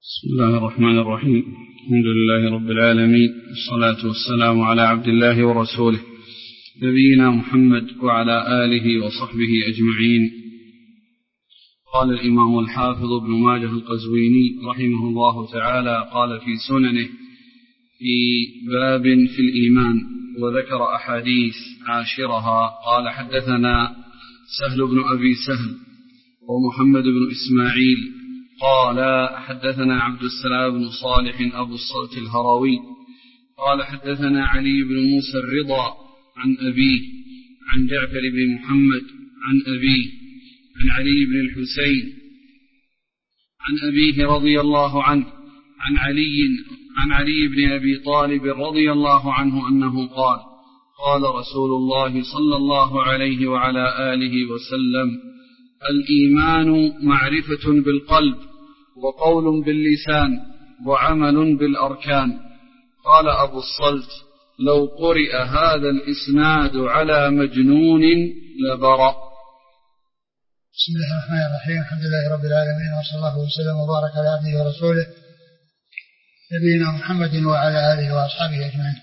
بسم الله الرحمن الرحيم. الحمد لله رب العالمين، والصلاة والسلام على عبد الله ورسوله نبينا محمد وعلى آله وصحبه أجمعين. قال الإمام الحافظ ابن ماجه القزويني رحمه الله تعالى قال في سننه في باب في الإيمان، وذكر أحاديث عاشرها. قال حدثنا سهل بن أبي سهل ومحمد بن إسماعيل قال حدثنا عبد السلام بن صالح أبو الصلت الهروي قال حدثنا علي بن موسى الرضا عن أبيه عن جعفر بن محمد عن أبيه عن علي بن الحسين عن أبيه رضي الله عنه عن علي بن أبي طالب رضي الله عنه أنه قال قال رسول الله صلى الله عليه وعلى آله وسلم: الإيمان معرفة بالقلب وقول باللسان وعمل بالأركان. قال أبو الصلت: لو قرئ هذا الإسناد على مجنون لبرأ. بسم الله الرحمن الرحيم. الحمد لله رب العالمين، وصلى الله وسلم وبارك على عبده ورسوله نبينا محمد وعلى آله وأصحابه أجمعين.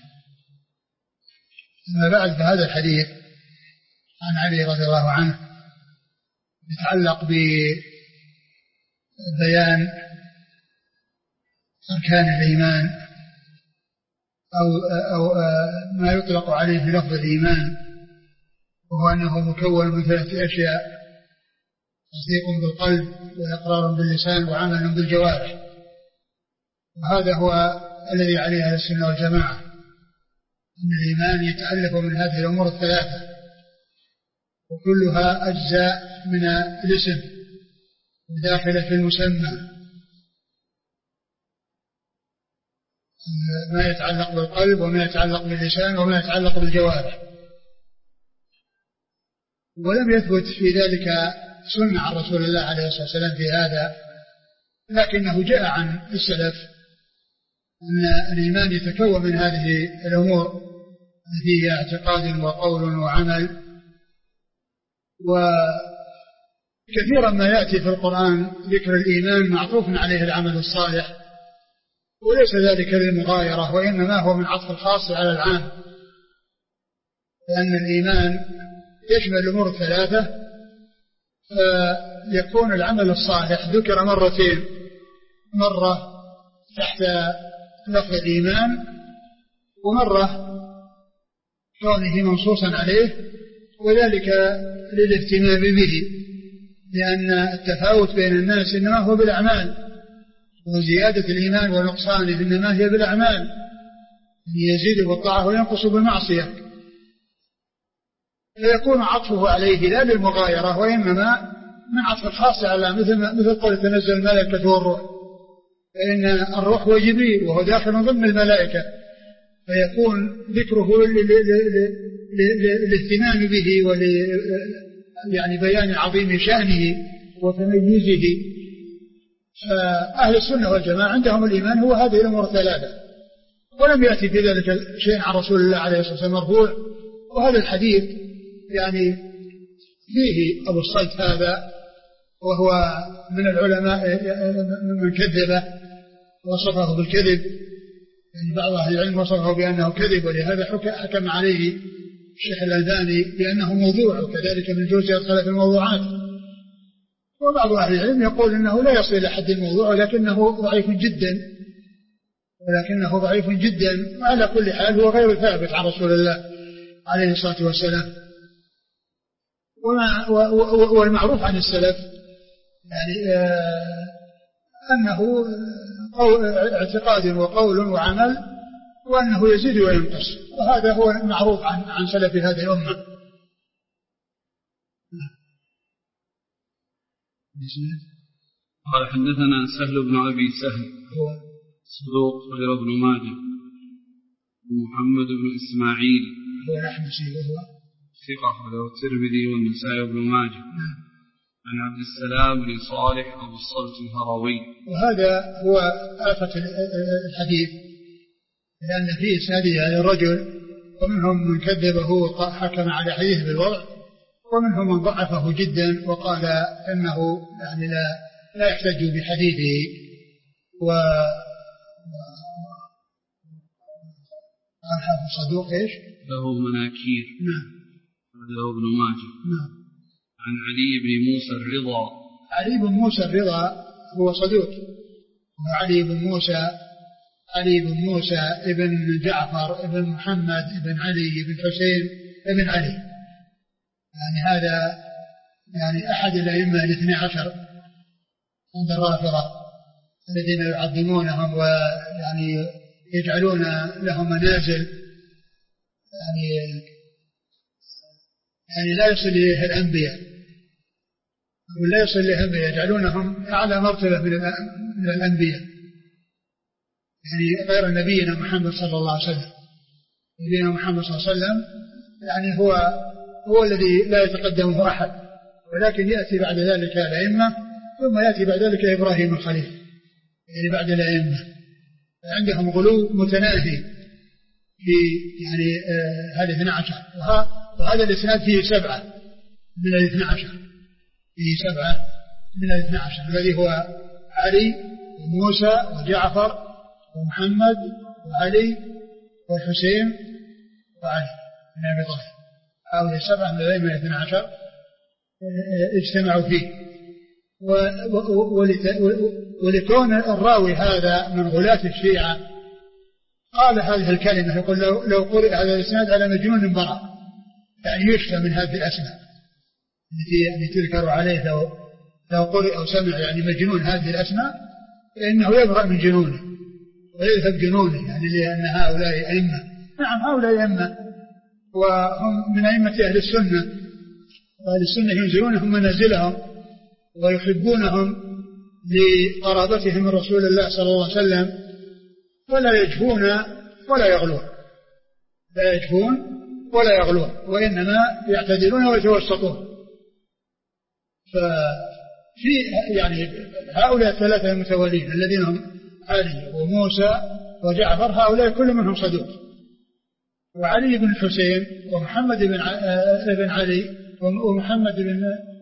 أما بعد، فهذا الحديث عن علي رضي الله عنه يتعلق ببيان أركان الإيمان أو ما يطلق عليه بلفظ الإيمان، وهو أنه مكون من 3 أشياء: تصديق بالقلب، وإقرار باللسان، وعمل بالجوارح. وهذا هو الذي عليه أهل السنة والجماعة، أن الإيمان يتألف من هذه الأمور 3، وكلها أجزاء من الاسم وداخلة في المسمى. ما يتعلق بالقلب، وما يتعلق باللسان، وما يتعلق بالجوارح. ولم يثبت في ذلك سنة عن رسول الله عليه الصلاة والسلام في هذا، لكنه جاء عن السلف أن الإيمان يتكون من هذه الأمور التي هي اعتقاد وقول وعمل. وكثيرا ما يأتي في القرآن ذكر الإيمان معطوف عليه العمل الصالح، وليس ذلك للمغايرة، وإنما هو من عطف الخاص على العام، لأن الإيمان يشمل الأمور 3، فيكون العمل الصالح ذكر مرتين: مرة تحت لفظ الإيمان، ومرة كونه منصوصا عليه، وذلك للاهتمام به، لأن التفاوت بين الناس إنما هو بالأعمال، وزيادة الإيمان ونقصانه إنما هي بالأعمال، يزيد بالطاعة وينقص بالمعصية. فيكون عطفه عليه لا للمغايرة، وإنما من عطف الخاص على مثل قول تنزل الملائكة والروح، فإن الروح هو جبريل وهو داخل ضمن الملائكة، فيكون ذكره للاهتمام به يعني بيان عظيم شأنه وتميزه. فأهل السنة والجماعة عندهم الإيمان هو هذه الأمور 3، ولم يأتي في ذلك شيء عن رسول الله عليه الصلاة والسلام مرفوع. وهذا الحديث يعني فيه أبو الصلت هذا، وهو من العلماء من كذب وصفه بالكذب، يعني بعض أهل العلم وصفه بأنه كذب، ولهذا حكم عليه الشيخ الألباني بأنه موضوع، وكذلك ابن الجوزي يدخل في الموضوعات. وبعض أهل العلم يقول إنه لا يصل إلى حد الموضوع، ولكنه ضعيف جدا، وعلى كل حال هو غير ثابت عن رسول الله عليه الصلاة والسلام. والمعروف عن السلف يعني أنه اعتقاد وقول وعمل، وأنه يزيد وينقص، وهذا هو المعروف عن سلف هذه الأمة. قال حدثنا سهل بن أبي سهل صدوق غير ابن ماجه، ومحمد بن إسماعيل هو الأحمسي وهو ثقة له الترمذي والنسائي وابن ماجه، عن عبد السلام بن صالح أبو الصلت الهروي. وهذا هو آفة الحديث، لأن فيه إسناده هذا الرجل، ومنهم من كذبه وحكم على حديث بالوضع، ومنهم من ضعفه جدا وقال إنه يعني لا يحتج بحديثه. و صدوق إيش؟ له مناكير. نعم. له ابن ماجه. نعم. عن علي بن موسى الرضا. علي بن موسى الرضا هو صدوق. وعلي بن موسى ابن جعفر ابن محمد ابن علي ابن حسين ابن علي، يعني هذا يعني أحد الأئمة الاثني عشر عند الرافضة الذين يعظمونهم ويعني يجعلون لهم منازل يعني لا يصل إليها الأنبياء، ولا يصل إليها الأنبياء، يجعلونهم أعلى مرتبة من الأنبياء، يعني غير نبينا محمد صلى الله عليه وسلم. نبينا محمد صلى الله عليه وسلم يعني هو الذي لا يتقدمه أحد، ولكن يأتي بعد ذلك الأئمة، ثم يأتي بعد ذلك إبراهيم الخليل، يعني بعد الأئمة. عندهم غلو متناهي في يعني هذه 12، وهذا الإسناد فيه 7 من الاثنى عشر، فيه 7 من الاثنى عشر، الذي هو علي وموسى وجعفر ومحمد وعلي والحسين وعلي بن أبي طالب. هؤلاء 7 من الأئمة الاثنى عشر اجتمعوا فيه. ولكون الراوي هذا من غلاة الشيعة قال هذه الكلمة، يقول لو قرئ هذا الإسناد على مجنون برأ، يعني يشفى من هذه الأسماء التي يعني تذكر عليه، لو قرئ أو سمع يعني مجنون هذه الأسماء فإنه يبرأ من جنونه ويذهب جنونه، يعني لأن هؤلاء أئمة. نعم هؤلاء أئمة، وهم من أئمة أهل السنة، وأهل السنة ينزلونهم منازلهم ويحبونهم لقرابتهم من رسول الله صلى الله عليه وسلم، ولا يجفون ولا يغلون، لا يجفون ولا يغلون، وإنما يعتدلون ويتوسطون. ففي يعني هؤلاء الثلاثة المتوالين الذين هم علي وموسى وجعفر، هؤلاء كل منهم صدوق. وعلي بن الحسين ومحمد بن علي ومحمد بن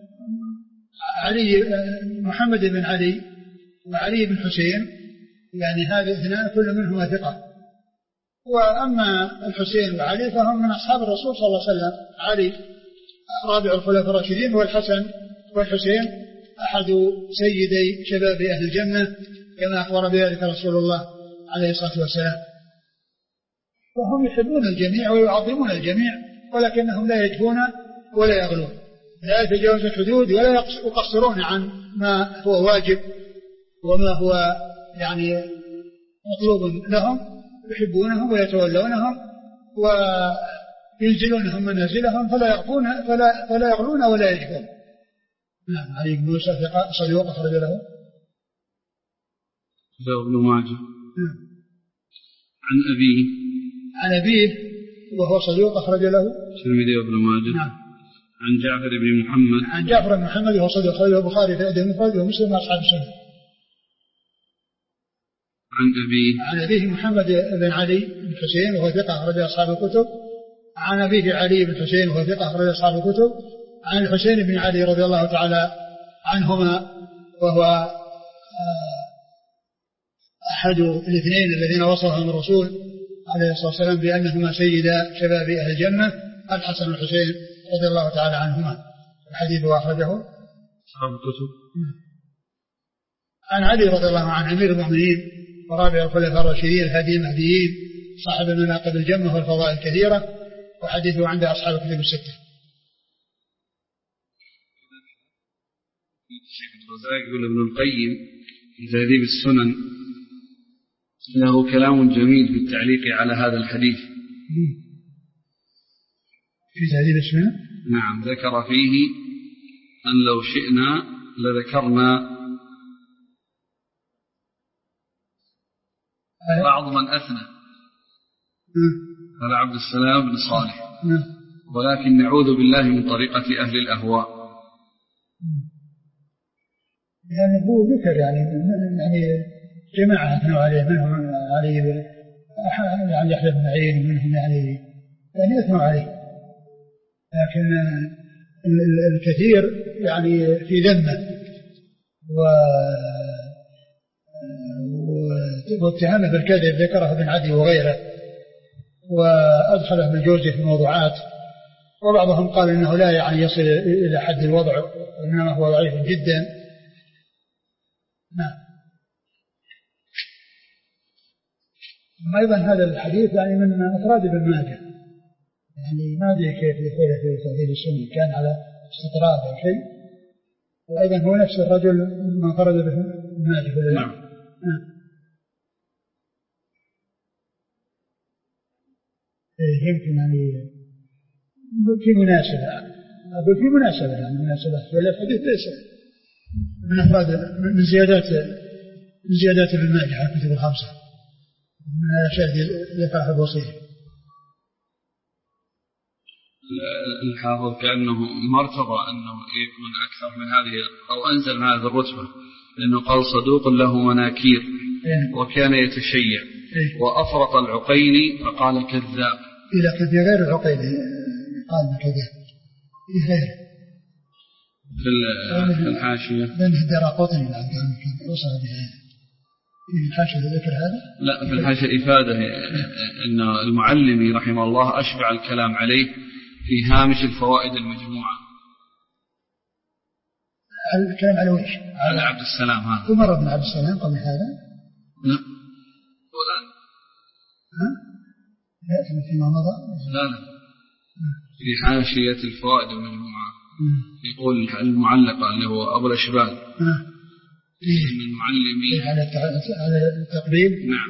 علي، محمد بن علي وعلي بن حسين، يعني هذه اثنان كل منهما ثقة. وأما الحسين وعلي فهم من أصحاب الرسول صلى الله عليه وسلم. علي رابع الخلفاء الراشدين، والحسن والحسين أحد سيدي شباب أهل الجنة كما أخبر بذلك رسول الله عليه الصلاة والسلام. وهم يحبون الجميع ويعظمون الجميع، ولكنهم لا يجفون ولا يغلون، لا يتجاوز الحدود ولا يقصرون عن ما هو واجب وما هو يعني مطلوب لهم. يحبونهم ويتولونهم وينزلونهم منازلهم، فلا يغلون ولا يجفون. نعم. علي بن موسى صدوق أخرج له ابن ماجه. عن أبيه وهو صدوق أخرج له الترمذي وابن ماجه. نعم. عن جعفر بن محمد. عن جعفر بن محمد وهو صدوق أخرج له البخاري في الأدب المفرد ومسلم وأصحاب السنة. عن أبيه محمد بن علي بن حسين وهو ثقة أخرج أصحاب الكتب. عن أبيه علي بن حسين وهو ثقة أخرج أصحاب الكتب. عن الحسين بن علي رضي الله تعالى عنهما، وهو أحد الاثنين الذين وصفهم الرسول عليه الصلاة والسلام بأنهما سيدا شباب أهل الجنة، الحسن والحسين رضي الله تعالى عنهما. الحديث أخرجه أصحاب الكتب. عن علي رضي الله عنه أمير المؤمنين ورابع الخلفاء الراشدين الهادي المهديين، صاحب المناقب الجمة والفضائل الكثيرة، وحديثه عند أصحاب الكتب الستة. الشيخ الرزاق يقول ابن القيم في تهذيب السنن له كلام جميل في التعليق على هذا الحديث. في تهذيب السنن نعم، ذكر فيه أن لو شئنا لذكرنا بعض من أثنى على عبد السلام بن صالح، ولكن نعوذ بالله من طريقة أهل الأهواء. يعني هو ذكر يعني جماعة أثنوا عليه، منهم علي يعني يحيى بن معين، ومنهم يعني أثنوا عليه، لكن الكثير يعني في ذمه واتهامه بالكذب ذكره ابن عدي وغيره، وأدخله بالجوزي في الموضوعات، وبعضهم قال إنه لا يعني يصل إلى حد الوضع، إنما هو ضعيف جدا. نعم. أيضا هذا الحديث يعني من أفراد ابن ماجه، يعني ما أدري كيف يقول في تهذيب السنة كان على استطراد أو شيء، وأيضا هو نفس الرجل من فرد به ابن ماجه. نعم. يمكن يعني في مناسبة، أقول في مناسبة يعني ولا الحديث ليس من أفراد من زيادات ابن ماجه على الكتب الخمسة من الأشياء ذكرها الوصية. الحافظ كأنه ما ارتضى أنه يكون أكثر من هذه أو أنزل من هذه الرتبة، لأنه قال صدوق له مناكير وكان يتشيع وأفرط العقيلي فقال كذاب. لكن في غير العقيلي قال كذاب في غيره في الحاشية من الدراقطني بعد ذلك وصل بهذا في الحاشية ذكر هذا. لا في الحاشية إفادة أن المعلمي رحمه الله أشبع الكلام عليه في هامش الفوائد المجموعة. الكلام على ويش؟ على عبد السلام هذا. عمر بن عبد السلام قبل هذا؟ لا والآن يأتي فيما مضى. لا في حاشية الفوائد المجموعة يقول المعلقة اللي هو أبو الأشبال إن المعلمي على التقريب. نعم.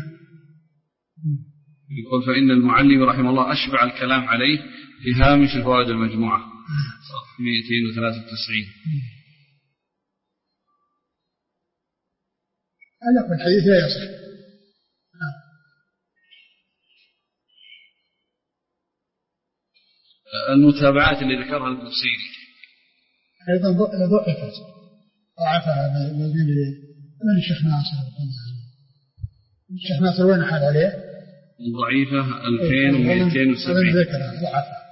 يقول فإن المعلم رحمه الله أشبع الكلام عليه في هامش الفوائد المجموعة صفحة 293. على كل حديث لا يصح. المتابعات اللي ذكرها البوصيري أيضا ضعفت ضعفها من الشيخ ناصر. الشيخ ناصر وين حال عليه؟ ضعيفة 2270 ذكرها ضعفها.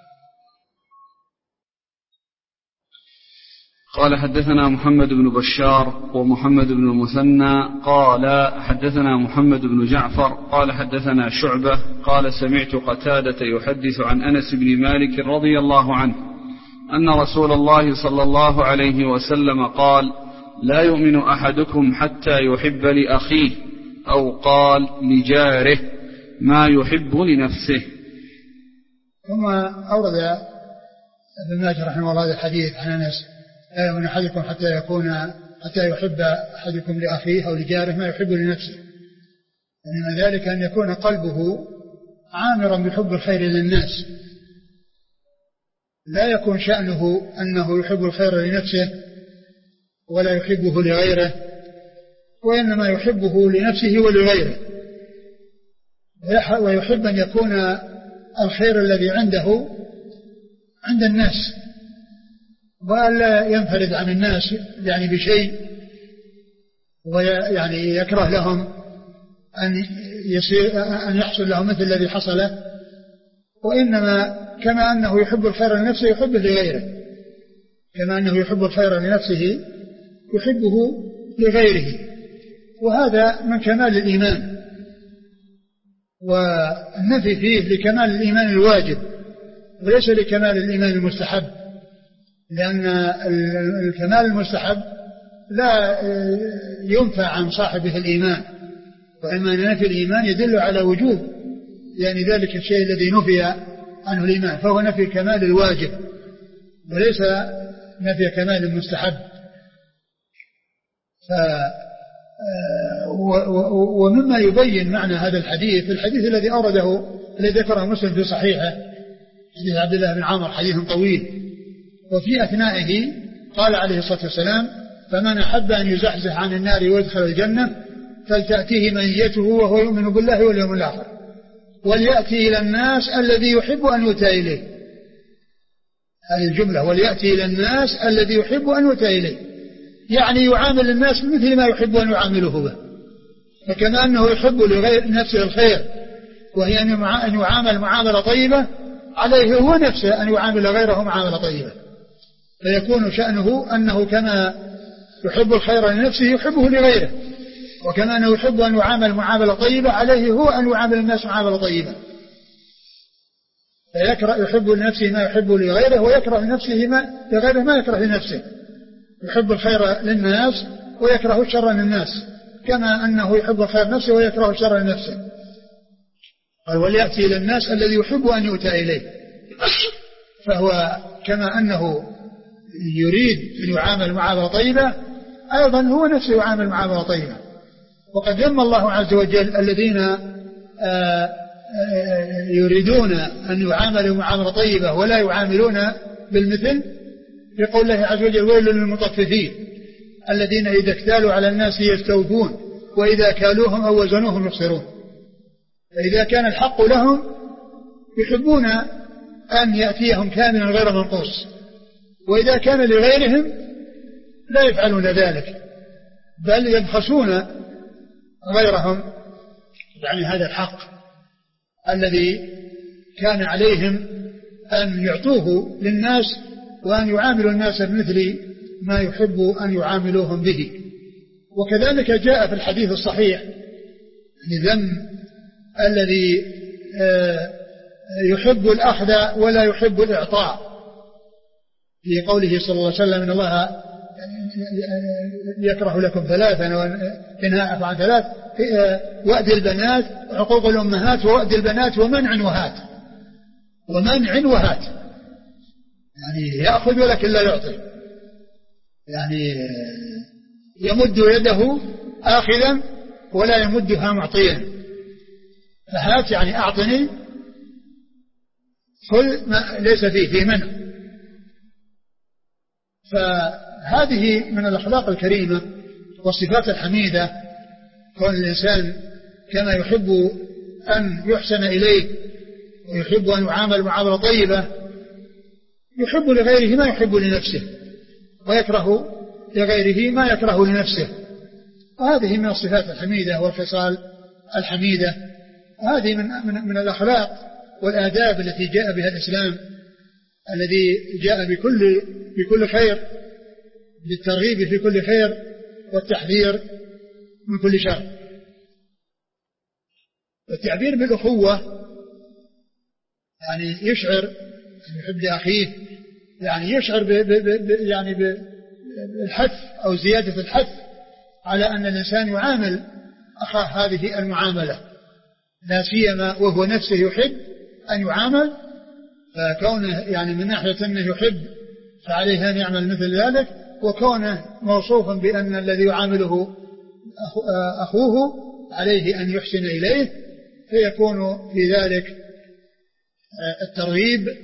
قال حدثنا محمد بن بشار ومحمد بن المثنى قال حدثنا محمد بن جعفر قال حدثنا شعبة قال سمعت قتادة يحدث عن أنس بن مالك رضي الله عنه أن رسول الله صلى الله عليه وسلم قال لا يؤمن أحدكم حتى يحب لأخيه أو قال لجاره ما يحب لنفسه. ثم أورد ابن ماجه رحمه الله هذا الحديث عن أنس لا يؤمن أحدكم حتى يحب أحدكم لأخيه أو لجاره ما يحب لنفسه، يعني من ذلك أن يكون قلبه عامرا بحب الخير للناس، لا يكون شأنه أنه يحب الخير لنفسه ولا يحبه لغيره، وإنما يحبه لنفسه ولغيره، ويحب أن يكون الخير الذي عنده عند الناس ولا ينفرد عن الناس يعني بشيء، ويعني يكره لهم أن يحصل لهم مثل الذي حصل، وإنما كما أنه يحب الخير لنفسه يحبه لغيره، كما أنه يحب الخير لنفسه يحبه لغيره، وهذا من كمال الإيمان، والنفي فيه لكمال الإيمان الواجب وليس لكمال الإيمان المستحب، لأن الكمال المستحب لا ينفى عن صاحبه الإيمان، وإما أن نفي الإيمان يدل على وجوب يعني ذلك الشيء الذي نفي عنه الإيمان، فهو نفي كمال الواجب وليس نفي كمال المستحب. ومما يبين معنى هذا الحديث الذي أورده الذي ذكره مسلم في صحيحه حديث عبد الله بن عمر، حديث طويل، وفي أثنائه قال عليه الصلاة والسلام فمن أحب أن يزحزح عن النار ويدخل الجنة فلتأتيه منيته وهو يؤمن بالله واليوم الآخر وليأتي إلى الناس الذي يحب أن يؤتى إليه. هذه الجملة وليأتي إلى الناس الذي يحب أن يؤتى إليه، يعني يعامل الناس مثل ما يحب أن يعامله به، فكما أنه يحب لغير نفسه الخير وهي أن يعامل معاملة طيبة، عليه هو نفسه أن يعامل غيره معاملة طيبة، فيكون شأنه أنه كما يحب الخير لنفسه يحبه لغيره، وكما أنه يحب أن يعامل معاملة طيبة عليه هو أن يعامل الناس معاملة طيبة. يحب لنفسه ما يحب لغيره ويكره لنفسه لغيره ما يكره لنفسه. يحب الخير للناس ويكره الشر للناس كما أنه يحب الخير لنفسه ويكره الشر لنفسه. قال وليأتي إلى الناس الذي يحب أن يؤتى إليه. فهو كما أنه يريد أن يعامل معاملة طيبة أيضا هو نفسه يعامل معاملة طيبة. وقد ذم الله عز وجل الذين يريدون أن يعاملوا معاملة طيبة ولا يعاملون بالمثل يقول الله عز وجل ويل للمطففين الذين إذا اكتالوا على الناس يستوفون وإذا كالوهم أو وزنوهم يخسرون. فإذا كان الحق لهم يحبون أن يأتيهم كاملا غير منقوص، وإذا كان لغيرهم لا يفعلون ذلك بل يبخسون غيرهم يعني هذا الحق الذي كان عليهم أن يعطوه للناس وأن يعاملوا الناس بمثل ما يحب أن يعاملوهم به. وكذلك جاء في الحديث الصحيح لذم الذي يحب الأخذ ولا يحب الإعطاء في قوله صلى الله عليه وسلم إن الله يكره لكم ثلاثا وينهى عن ثلاث وأد البنات وعقوق الأمهات ووأد البنات ومنع وهات يعني يأخذ ولكن لا يعطي يعني يمد يده آخذا ولا يمدها معطيا. فهات يعني أعطني كل ما ليس فيه منع. فهذه من الأخلاق الكريمة والصفات الحميدة كون الإنسان كما يحب أن يحسن إليه ويحب أن يعامل معاملة طيبة يحب لغيره ما يحب لنفسه ويكره لغيره ما يكره لنفسه. وهذه من الصفات الحميدة والخصال الحميدة. هذه من الأخلاق والآداب التي جاء بها الإسلام الذي جاء بكل خير بالترغيب في كل خير والتحذير من كل شر. والتعبير بالأخوة يعني يشعر أن يحب لأخيه يعني يشعر يعني بالحث أو زيادة الحث على أن الإنسان يعامل أخاه هذه المعاملة لا سيما وهو نفسه يحب أن يعامل. فكونه يعني من ناحية أنه يحب فعليه أن يعمل مثل ذلك وكونه موصوفا بأن الذي يعامله أخوه عليه أن يحسن إليه فيكون في ذلك الترغيب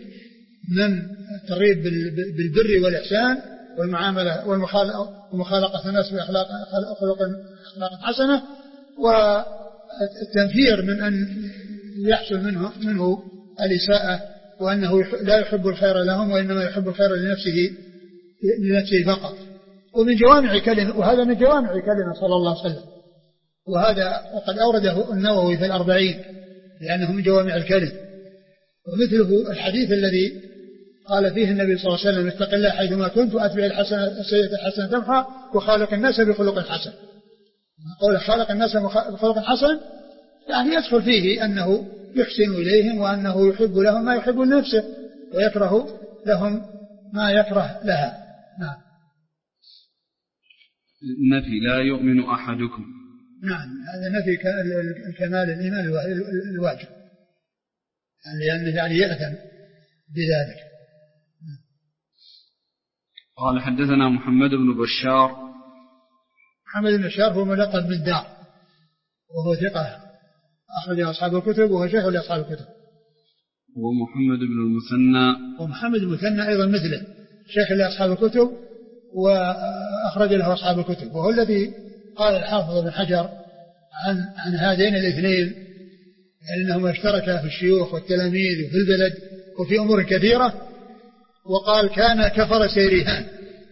بالبر والإحسان والمعاملة ومخالقة الناس بأخلاق حسنة والتنفير من أن يحصل منه الإساءة وأنه لا يحب الخير لهم وإنما يحب الخير لنفسه فقط. ومن جوامع كلمة وهذا من جوامع كلمة صلى الله عليه وسلم وهذا وقد أورده النووي في 40 لأنه من جوامع الكلم. ومثله الحديث الذي قال فيه النبي صلى الله عليه وسلم اتق الله حيثما كنت وأتبع السيئة الحسنة تمحى وخالق الناس بخلق حسن. قول خالق الناس بخلق حسن يعني يدخل فيه أنه يحسن إليهم وأنه يحب لهم ما يحب لنفسه ويكره لهم ما يكره لها. نعم. النفي لا يؤمن أحدكم. نعم هذا نفي الكمال الإيمان الواجب لأنه يعني يأثم بذلك. قال حدثنا محمد بن بشار. محمد بن بشار هو ملقب بالدار وهو ثقة أخرج أصحاب الكتب وهو شيخ لأصحاب الكتب. ومحمد بن المثنى. ومحمد بن المثنى أيضا مثله شيخ لأصحاب الكتب وأخرج له أصحاب الكتب وهو الذي قال الحافظ بن حجر عن هذين الاثنين أنهما اشتركا في الشيوخ والتلاميذ وفي البلد وفي أمور كثيرة وقال كان كفرس رهان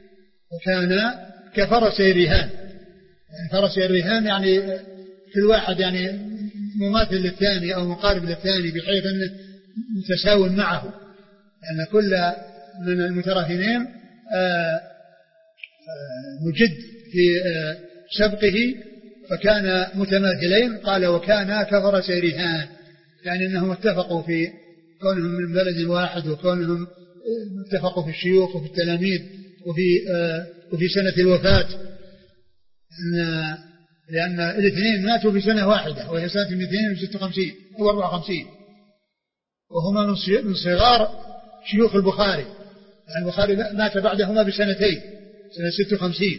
يعني فرس الرهان يعني كل واحد يعني مماثل للثاني أو مقارب للثاني بحيث أنه متساوي معه لأن كل من المتراهنين مجد في سبقه فكان متماثلين. قال وكانا كفرسي رهان، يعني أنهم اتفقوا في كونهم من بلد واحد، وكونهم اتفقوا في الشيوخ وفي التلاميذ وفي سنة الوفاة، لأن الاثنين ماتوا في سنة واحدة وهي سنة 256 أو 54، وهما من صغار شيوخ البخاري، يعني البخاري مات بعدهما بسنتين، سنة 56.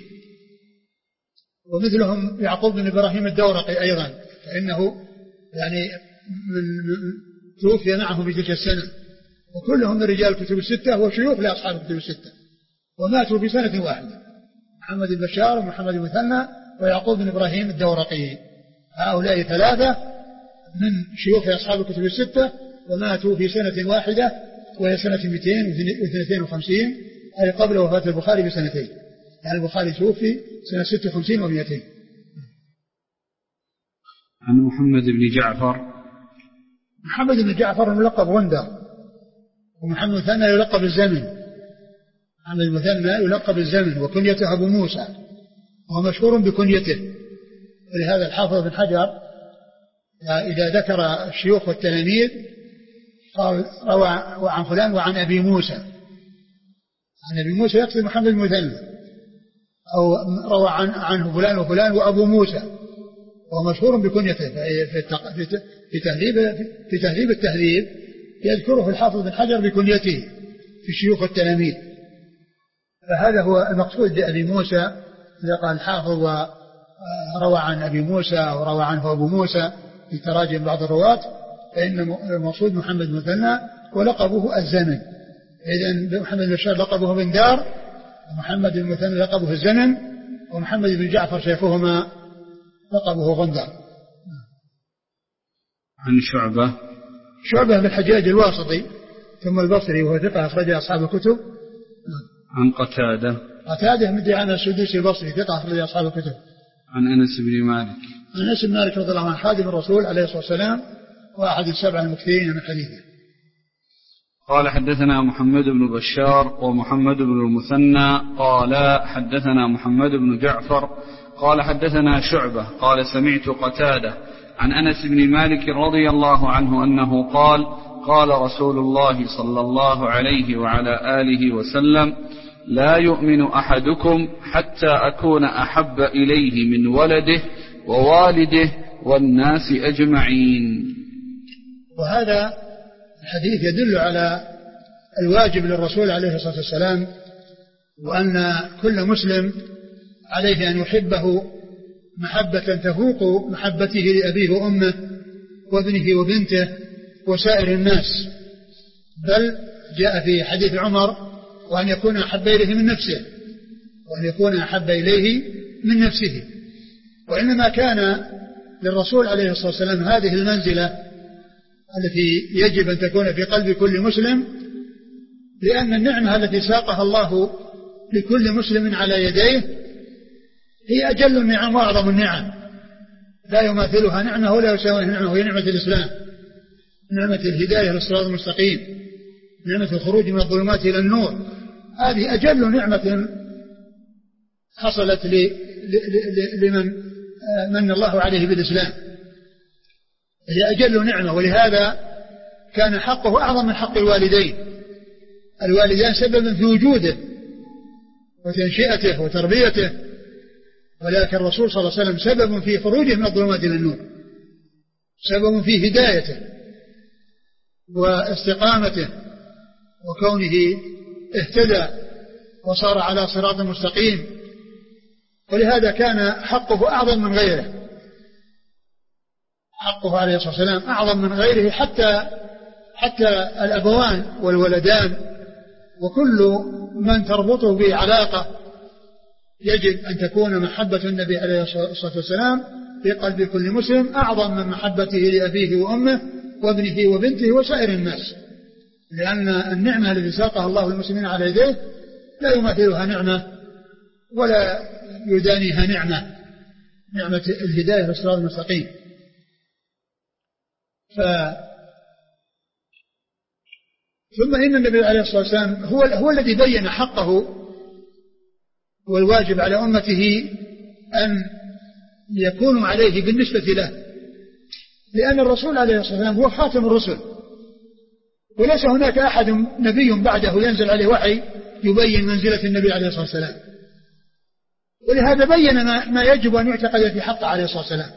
ومثلهم يعقوب بن إبراهيم الدورقي أيضا، فإنه يعني توفي معه في تلك السنة، وكلهم من رجال الكتب الستة وشيوخ لأصحاب الكتب الستة، وماتوا في سنة واحدة، محمد البشار ومحمد المثنى ويعقوب بن إبراهيم الدورقي. هؤلاء ثلاثة من شيوخ أصحاب الكتب الستة وماتوا في سنة واحدة وهي سنة 252، أي قبل وفاة البخاري بسنتين، يعني البخاري توفي سنة 56 و200. عن محمد بن جعفر. محمد بن جعفر ملقب غندر، ومحمد المثنى يلقب الزمن. محمد المثنى يلقب الزمن، وكنيته أبو موسى، وهو مشهور بكنيته. ولهذا الحافظ بن حجر إذا ذكر الشيوخ والتلاميذ قال روى عن فلان وعن أبي موسى. عن أبي موسى يقصد محمد المثنى، أو روى عنه فلان وفلان وأبو موسى، وهو مشهور بكنيته. في تهذيب التهذيب يذكره الحافظ بن حجر بكنيته في الشيوخ والتلاميذ. فهذا هو المقصود بأبي موسى، إذا قال الحافظ وروى عن أبي موسى وروى عنه أبو موسى في تراجم بعض الرواة، فإن المقصود محمد المثنى ولقبه الزمن. إذن محمد بن بشار لقبه بن دار، ومحمد المثنى لقبه الزمن، ومحمد بن جعفر شيخهما لقبه غندر. عن شعبة بن الحجاج الواسطي ثم البصري، وهو ثقة أخرج أصحاب الكتب. عن قتادة مدي عن السدوسي البصري ثقة أخرج أصحاب الكتب. عن أنس بن مالك رضي الله عنه خادم الرسول عليه الصلاة والسلام، وأحد السبع المكثرين من حديثه. قال حدثنا محمد بن بشار ومحمد بن المثنى قال حدثنا محمد بن جعفر قال حدثنا شعبة قال سمعت قتادة عن أنس بن مالك رضي الله عنه أنه قال قال رسول الله صلى الله عليه وعلى آله وسلم لا يؤمن أحدكم حتى أكون أحب إليه من ولده ووالده والناس أجمعين. وهذا الحديث يدل على الواجب للرسول عليه الصلاة والسلام، وأن كل مسلم عليه أن يحبه محبة تفوق محبته لأبيه وأمه وابنه وبنته وسائر الناس، بل جاء في حديث عمر وأن يكون أحب إليه من نفسه. وإنما كان للرسول عليه الصلاة والسلام هذه المنزلة التي يجب أن تكون في قلب كل مسلم، لأن النعمة التي ساقها الله لكل مسلم على يديه هي أجل النعم وأعظم النعم، لا يماثلها نعمة ولا يساويها نعمة، وهي نعمة الإسلام، نعمة الهداية للصراط المستقيم، نعمة الخروج من الظلمات إلى النور. هذه أجل نعمة حصلت لمن من الله عليه بالإسلام، هي أجل نعمة. ولهذا كان حقه أعظم من حق الوالدين سببا في وجوده وتنشئته وتربيته، ولكن الرسول صلى الله عليه وسلم سبب في خروجه من الظلمات إلى النور، سبب في هدايته واستقامته وكونه اهتدى وصار على صراط مستقيم. ولهذا كان حقه أعظم من غيره، حقه عليه الصلاة والسلام أعظم من غيره، حتى الأبوان والولدان وكل من تربطه به علاقة يجب أن تكون محبة النبي عليه الصلاة والسلام في قلب كل مسلم أعظم من محبته لأبيه وأمه وابنه وبنته وسائر الناس، لأن النعمة التي ساقها الله للمسلمين على يديه لا يماثلها نعمة ولا يدانيها نعمة الهداية للصراط المستقيم. ثم إن النبي عليه الصلاة والسلام هو الذي بين حقه، والواجب على أمته أن يكون عليه بالنسبة له، لأن الرسول عليه الصلاة والسلام هو خاتم الرسل، وليس هناك أحد نبي بعده ينزل عليه وحي يبين منزلة النبي عليه الصلاة والسلام، ولهذا بين ما يجب أن يعتقد في حقه عليه الصلاة والسلام،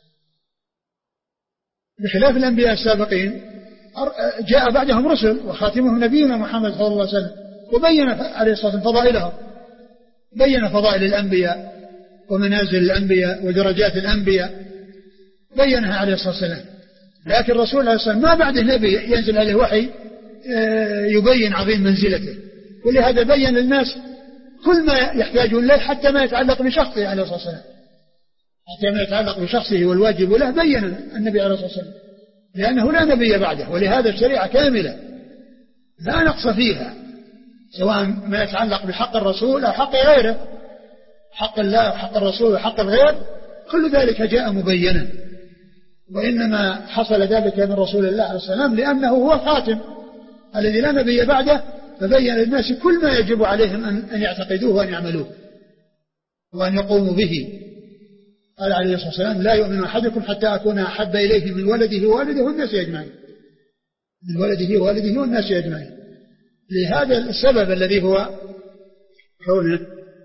بخلاف الأنبياء السابقين جاء بعدهم رسل وخاتمهم نبينا محمد صلى الله عليه وسلم، وبين عليه الصلاة والسلام فضائلهم، بين فضائل الأنبياء ومنازل الأنبياء ودرجات الأنبياء بينها عليه الصلاة والسلام. لكن الرسول عليه الصلاة والسلام ما بعده نبي ينزل عليه وحي يبين عظيم منزلته، ولهذا بين الناس كل ما يحتاجون له حتى ما يتعلق بشخصه عليه الصلاة والسلام، حتى ما يتعلق بشخصه والواجب له بين النبي عليه الصلاة والسلام، لأنه لا نبي بعده، ولهذا الشريعة كاملة لا نقص فيها، سواء ما يتعلق بحق الرسول أو حق غيره، حق الله وحق الرسول وحق الغير، كل ذلك جاء مبينا. وإنما حصل ذلك من رسول الله عليه السلام لأنه هو الخاتم الذي لا نبي بعده، فبين للناس كل ما يجب عليهم أن يعتقدوه وأن يعملوه وأن يقوموا به. قال عليه الصلاة والسلام: لا يؤمن أحدكم حتى أكون أحب إليه من ولده ووالده والناس أجمعين، من ولده ووالده والناس أجمعين. لهذا السبب الذي هو كونه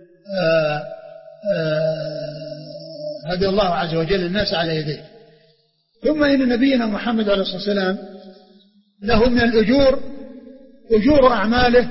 هدى الله عز وجل الناس على يديه. ثم إن نبينا محمد عليه الصلاة والسلام له من الأجور أجور أعماله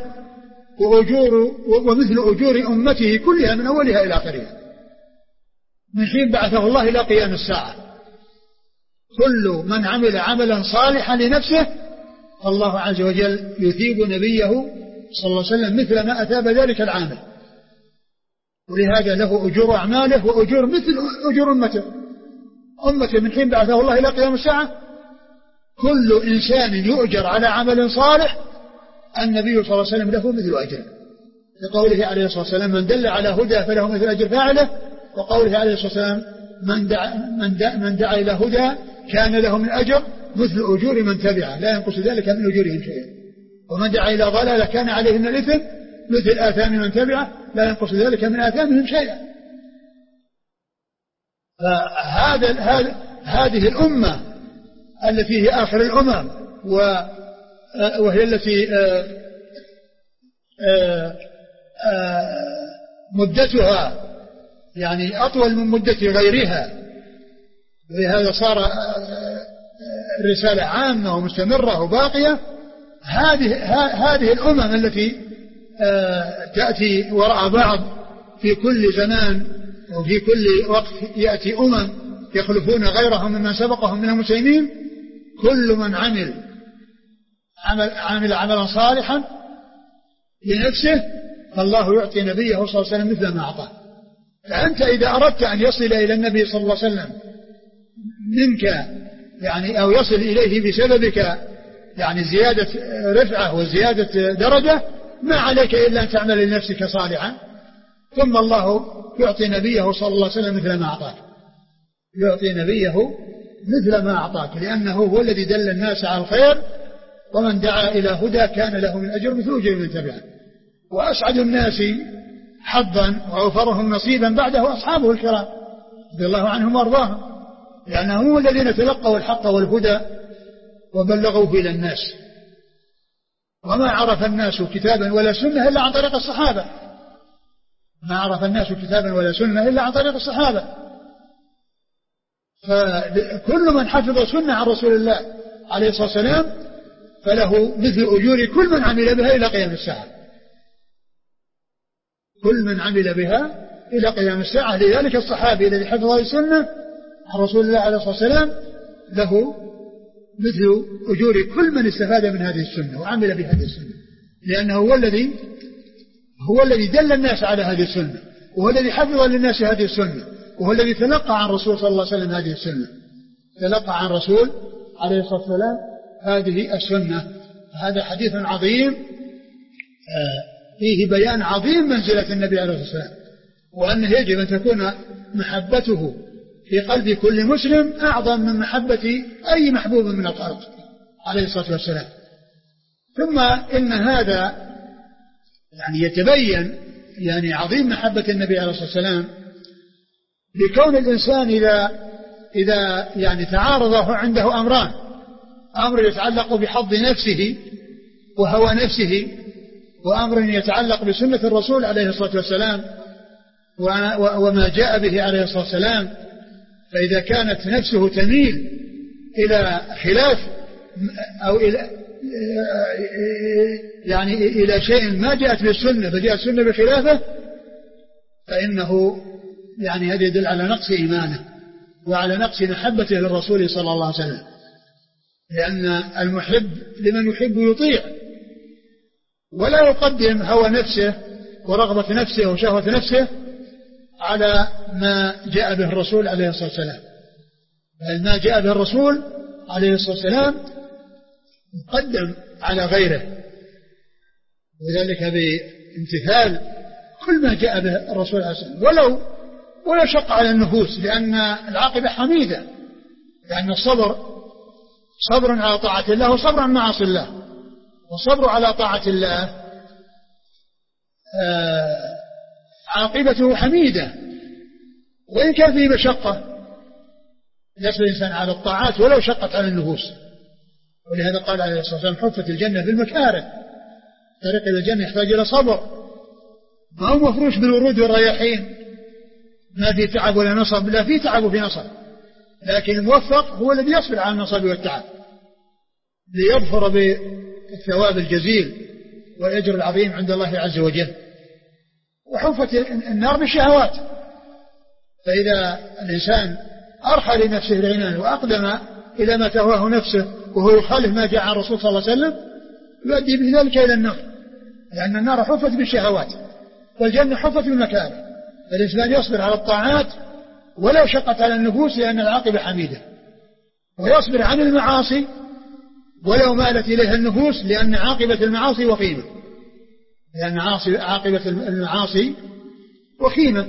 ومثل أجور أمته كلها من أولها إلى آخرها، من حين بعثه الله إلى قيام الساعة. كل من عمل عملا صالحا لنفسه الله عز وجل يثيب نبيه صلى الله عليه وسلم مثل ما أثاب ذلك العامل، ولهذا له أجور أعماله وأجور مثل أجور أمته من حين بعثه الله إلى قيام الساعة. كل إنسان يؤجر على عمل صالح النبي صلى الله عليه وسلم له مثل أجره، لقوله عليه الصلاة والسلام: من دل على هدى فله مثل أجر فاعله، وقوله عليه الصلاة والسلام: من دعا إلى هدى كان له من أجر مثل أجور من تبعه لا ينقص ذلك من أجورهم شيئا، ومن دعا إلى ضلالة كان عليه من الإثم مثل آثام من تبعه لا ينقص ذلك من آثامهم شيئا. هذه الأمة التي هي آخر الأمم وهي التي مدتها يعني أطول من مدة غيرها، لهذا صار الرسالة عامة ومستمرة وباقية. هذه الأمم التي تأتي وراء بعض في كل زمان وفي كل وقت يأتي يخلفون غيرهم ممن سبقهم من المسلمين، كل من عمل عملا صالحا لنفسه فالله يعطي نبيه صلى الله عليه وسلم مثل ما أعطاه. فأنت إذا أردت أن يصل إلى النبي صلى الله عليه وسلم منك يعني أو يصل إليه بسببك يعني زيادة رفعة وزيادة درجة، ما عليك إلا أن تعمل لنفسك صالحا، ثم الله يعطي نبيه صلى الله عليه وسلم مثل ما أعطاك، يعطي نبيه مثل ما أعطاك، لأنه هو الذي دل الناس على الخير، ومن دعا إلى هدى كان له من أجر مثل أجر من تبعه. وأسعد الناس حظا وأوفرهم نصيبا بعده أصحابه الكرام رضي الله عنهم وأرضاهم، لأنهم هم الذين تلقوا الحق والهدى وبلغوه إلى الناس. وما عرف الناس كتابا ولا سنة إلا عن طريق الصحابة، ما عرف الناس كتابا ولا سنة إلا عن طريق الصحابة. فكل من حفظ سنة عن رسول الله عليه الصلاة والسلام فله مثل أجور كل من عمل بها إلى قيام الساعة، كل من عمل بها إلى قيام الساعة. لذلك الصحابي الذي حفظ السنة عن رسول الله عليه الصلاة والسلام له مثل أجور كل من استفاد من هذه السنة وعمل بهذه السنة، لأنه هو الذي دل الناس على هذه السنة، وهو الذي حفظ للناس هذه السنة، وهو الذي تلقى عن رسول صلى الله عليه وسلم هذه السنة، تلقى عن رسول عليه الصلاة والسلام هذه السنة. هذا حديث عظيم فيه بيان عظيم منزلة النبي عليه الصلاة والسلام، وأنه يجب أن تكون محبته في قلب كل مسلم أعظم من محبة أي محبوب من الخلق عليه الصلاة والسلام. ثم إن هذا يعني يتبين يعني عظيم محبة النبي عليه الصلاة والسلام لكون الإنسان إذا يعني تعارض عنده أمران، أمر يتعلق بحظ نفسه وهوى نفسه، وأمر يتعلق بسنة الرسول عليه الصلاة والسلام وما جاء به عليه الصلاة والسلام، فإذا كانت نفسه تميل إلى خلاف أو إلى شيء ما جاءت به السنة فجاءت السنة بخلافه، فإنه يعني هذا يدل على نقص إيمانه وعلى نقص محبته للرسول صلى الله عليه وسلم، لأن المحب لمن يحب يطيع ولا يقدم هوى نفسه ورغبة نفسه وشهوة نفسه على ما جاء به الرسول عليه الصلاة والسلام، بل ما جاء به الرسول عليه الصلاة والسلام يقدم على غيره، وذلك بامتثال كل ما جاء به الرسول عليه الصلاة والسلام ولو شق على النفوس، لأن العاقبة حميدة، لأن الصبر صبر على طاعة الله وصبر عن معاصي الله، والصبر على طاعة الله عاقبته حميدة وإن كان فيه مشقة، يصبر الإنسان على الطاعات ولو شقت على النفوس. ولهذا قال عليه الصلاة والسلام حفت الجنة بالمكاره، طريق إلى الجنة يحتاج إلى صبر، ما هو مفروش بالورود والرياحين، ما في تعب ولا نصب، لا في تعب وفي نصب، لكن الموفق هو الذي يصبر على النصب والتعب ليظفر بالثواب الجزيل والأجر العظيم عند الله عز وجل. وحفت النار بالشهوات، فإذا الإنسان أرخى لنفسه العنان وأقدم إلى ما تهواه نفسه وهو يخالف ما جاء عن الرسول صلى الله عليه وسلم يؤدي بذلك إلى النار، لأن النار حفت بالشهوات والجنة حفت بالمكاره، فالإنسان يصبر على الطاعات ولو شقت على النفوس لأن العاقبة حميدة، ويصبر عن المعاصي ولو مالت إليها النفوس لأن عاقبة المعاصي وخيمة، لأن عاقبة المعاصي وخيمة.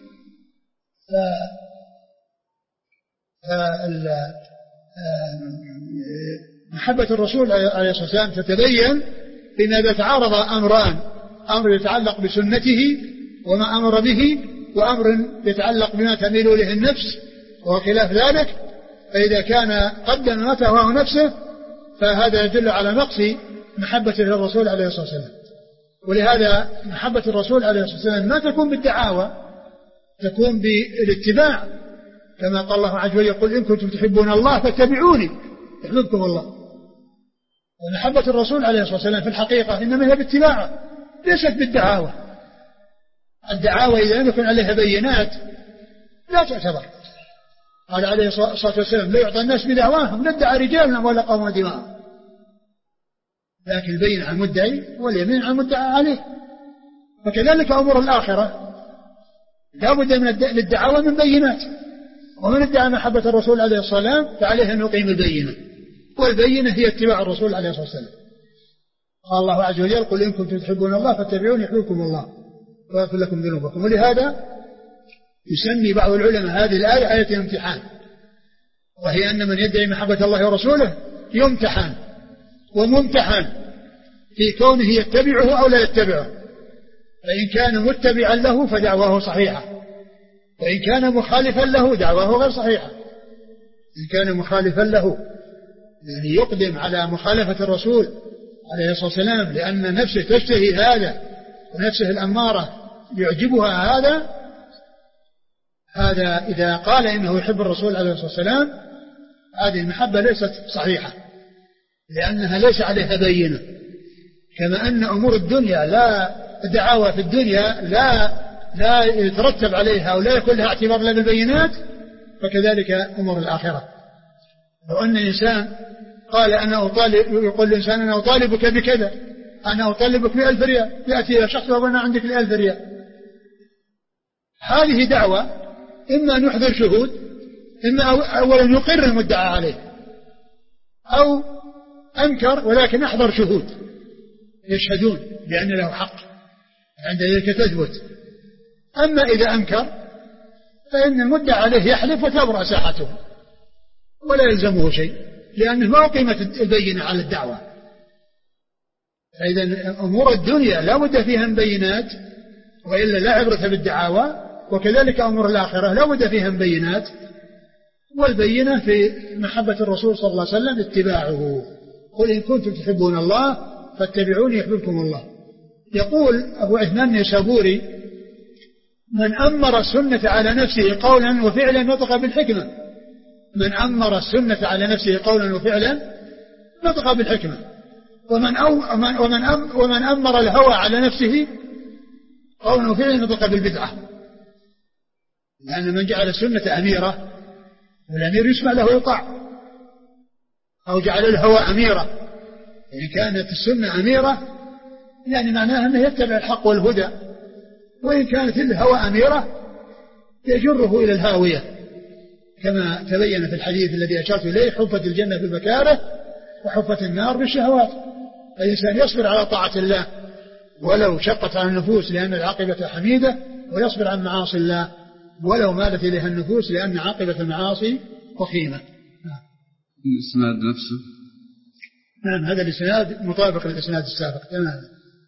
محبة الرسول عليه الصلاة والسلام تتبين إن إذا تعارض أمران، أمر يتعلق بسنته وما أمر به، وأمر يتعلق بما تميل إليه النفس وخلاف ذلك، فإذا كان قدم ما تهواه نفسه فهذا يدل على نقص محبة للرسول عليه الصلاة والسلام. ولهذا محبة الرسول عليه الصلاة والسلام ما تكون بالدعاوى، تكون بالاتباع، كما قال الله عز وجل قل إن كنتم تحبون الله فاتبعوني يحببكم الله. ومحبة الرسول عليه الصلاة والسلام في الحقيقة إنما هي باتباعه ليست بالدعاوى. الدعاوى إذا لم يكن عليها بينات لا تعتبر. قال عليه الصلاة والسلام لا يعطى الناس بدعواهم ندعى رجالنا ولا قوم دماء، لكن البين عن المدعي واليمين عن المدعى عليه. وكذلك أمور الآخرة لا بد من الدعاوى من بينات، ومن ادعى محبة الرسول عليه الصلاة والسلام فعليه أن يقيم البينة، والبينة هي اتباع الرسول عليه الصلاة والسلام. قال الله عز وجل قل إن كنتم تحبون الله فاتبعوني يحببكم الله ويغفر لكم ذنوبكم. ولهذا يسمي بعض العلماء هذه الآية آية الامتحان، وهي أن من يدعي محبة الله ورسوله يمتحن وممتحن في كونه يتبعه أو لا يتبعه، فإن كان متبعا له فدعواه صحيحة، وإن كان مخالفا له دعواه غير صحيحة. إن كان مخالفا له يعني يقدم على مخالفة الرسول عليه الصلاة والسلام لأن نفسه تشتهي هذا ونفسه الأمارة يعجبها هذا إذا قال إنه يحب الرسول عليه الصلاة والسلام هذه المحبة ليست صحيحة، لأنها ليس عليها بينة. كما أن أمور الدنيا لا الدعاوى في الدنيا لا يترتب عليها أو لا يكون لها اعتبار لا بالبينات، فكذلك أمور الآخرة. لو أن إنسان قال يقول الإنسان أنا أطالبك بكذا، أنا أطالبك ب1000 ريال، يأتي إلى شخص وأنا عندك 1000 ريال، هذه دعوة إما أن يحضر شهود، إما أولا يقر المدعى عليه، أو أنكر ولكن أحضر شهود يشهدون بأن له حق، عند ذلك تثبت. أما إذا أنكر فإن المدعى عليه يحلف وتبرأ ساحته ولا يلزمه شيء، لأنه ما قيمة البينة على الدعوة. فإذا أمور الدنيا لا بد فيها من بينات، وإلا لا عبرة بالدعاوى، وكذلك أمور الآخرة لا بد فيها من بينات، والبينة في محبة الرسول صلى الله عليه وسلم اتباعه. قل إن كنتم تحبون الله فاتبعوني يحببكم الله. يقول أبو عثمان النيسابوري: من أمر السنة على نفسه قولا وفعلا نطق بالحكمة. من أمر السنة على نفسه قولا وفعلا نطق بالحكمة. ومن أمر الهوى على نفسه قولا وفعلا نطق بالبدعة. لأن من جعل السنة أميرة والأمير يسمع له ويطاع، أو جعل الهوى أميرة، إن كانت السنة أميرة يعني معناها أنه يتبع الحق والهدى، وإن كانت الهوى أميرة يجره إلى الهاوية، كما تبين في الحديث الذي أشرت إليه: حفت الجنة بالمكاره وحفت النار بالشهوات. الإنسان يصبر على طاعة الله ولو شقت على النفوس لأن العاقبة حميدة، ويصبر عن معاصي الله ولو مالت إليها النفوس لأن عاقبة المعاصي وخيمة. الإسناد نفسه. نعم، هذا الإسناد مطابق للإسناد السابق تماما.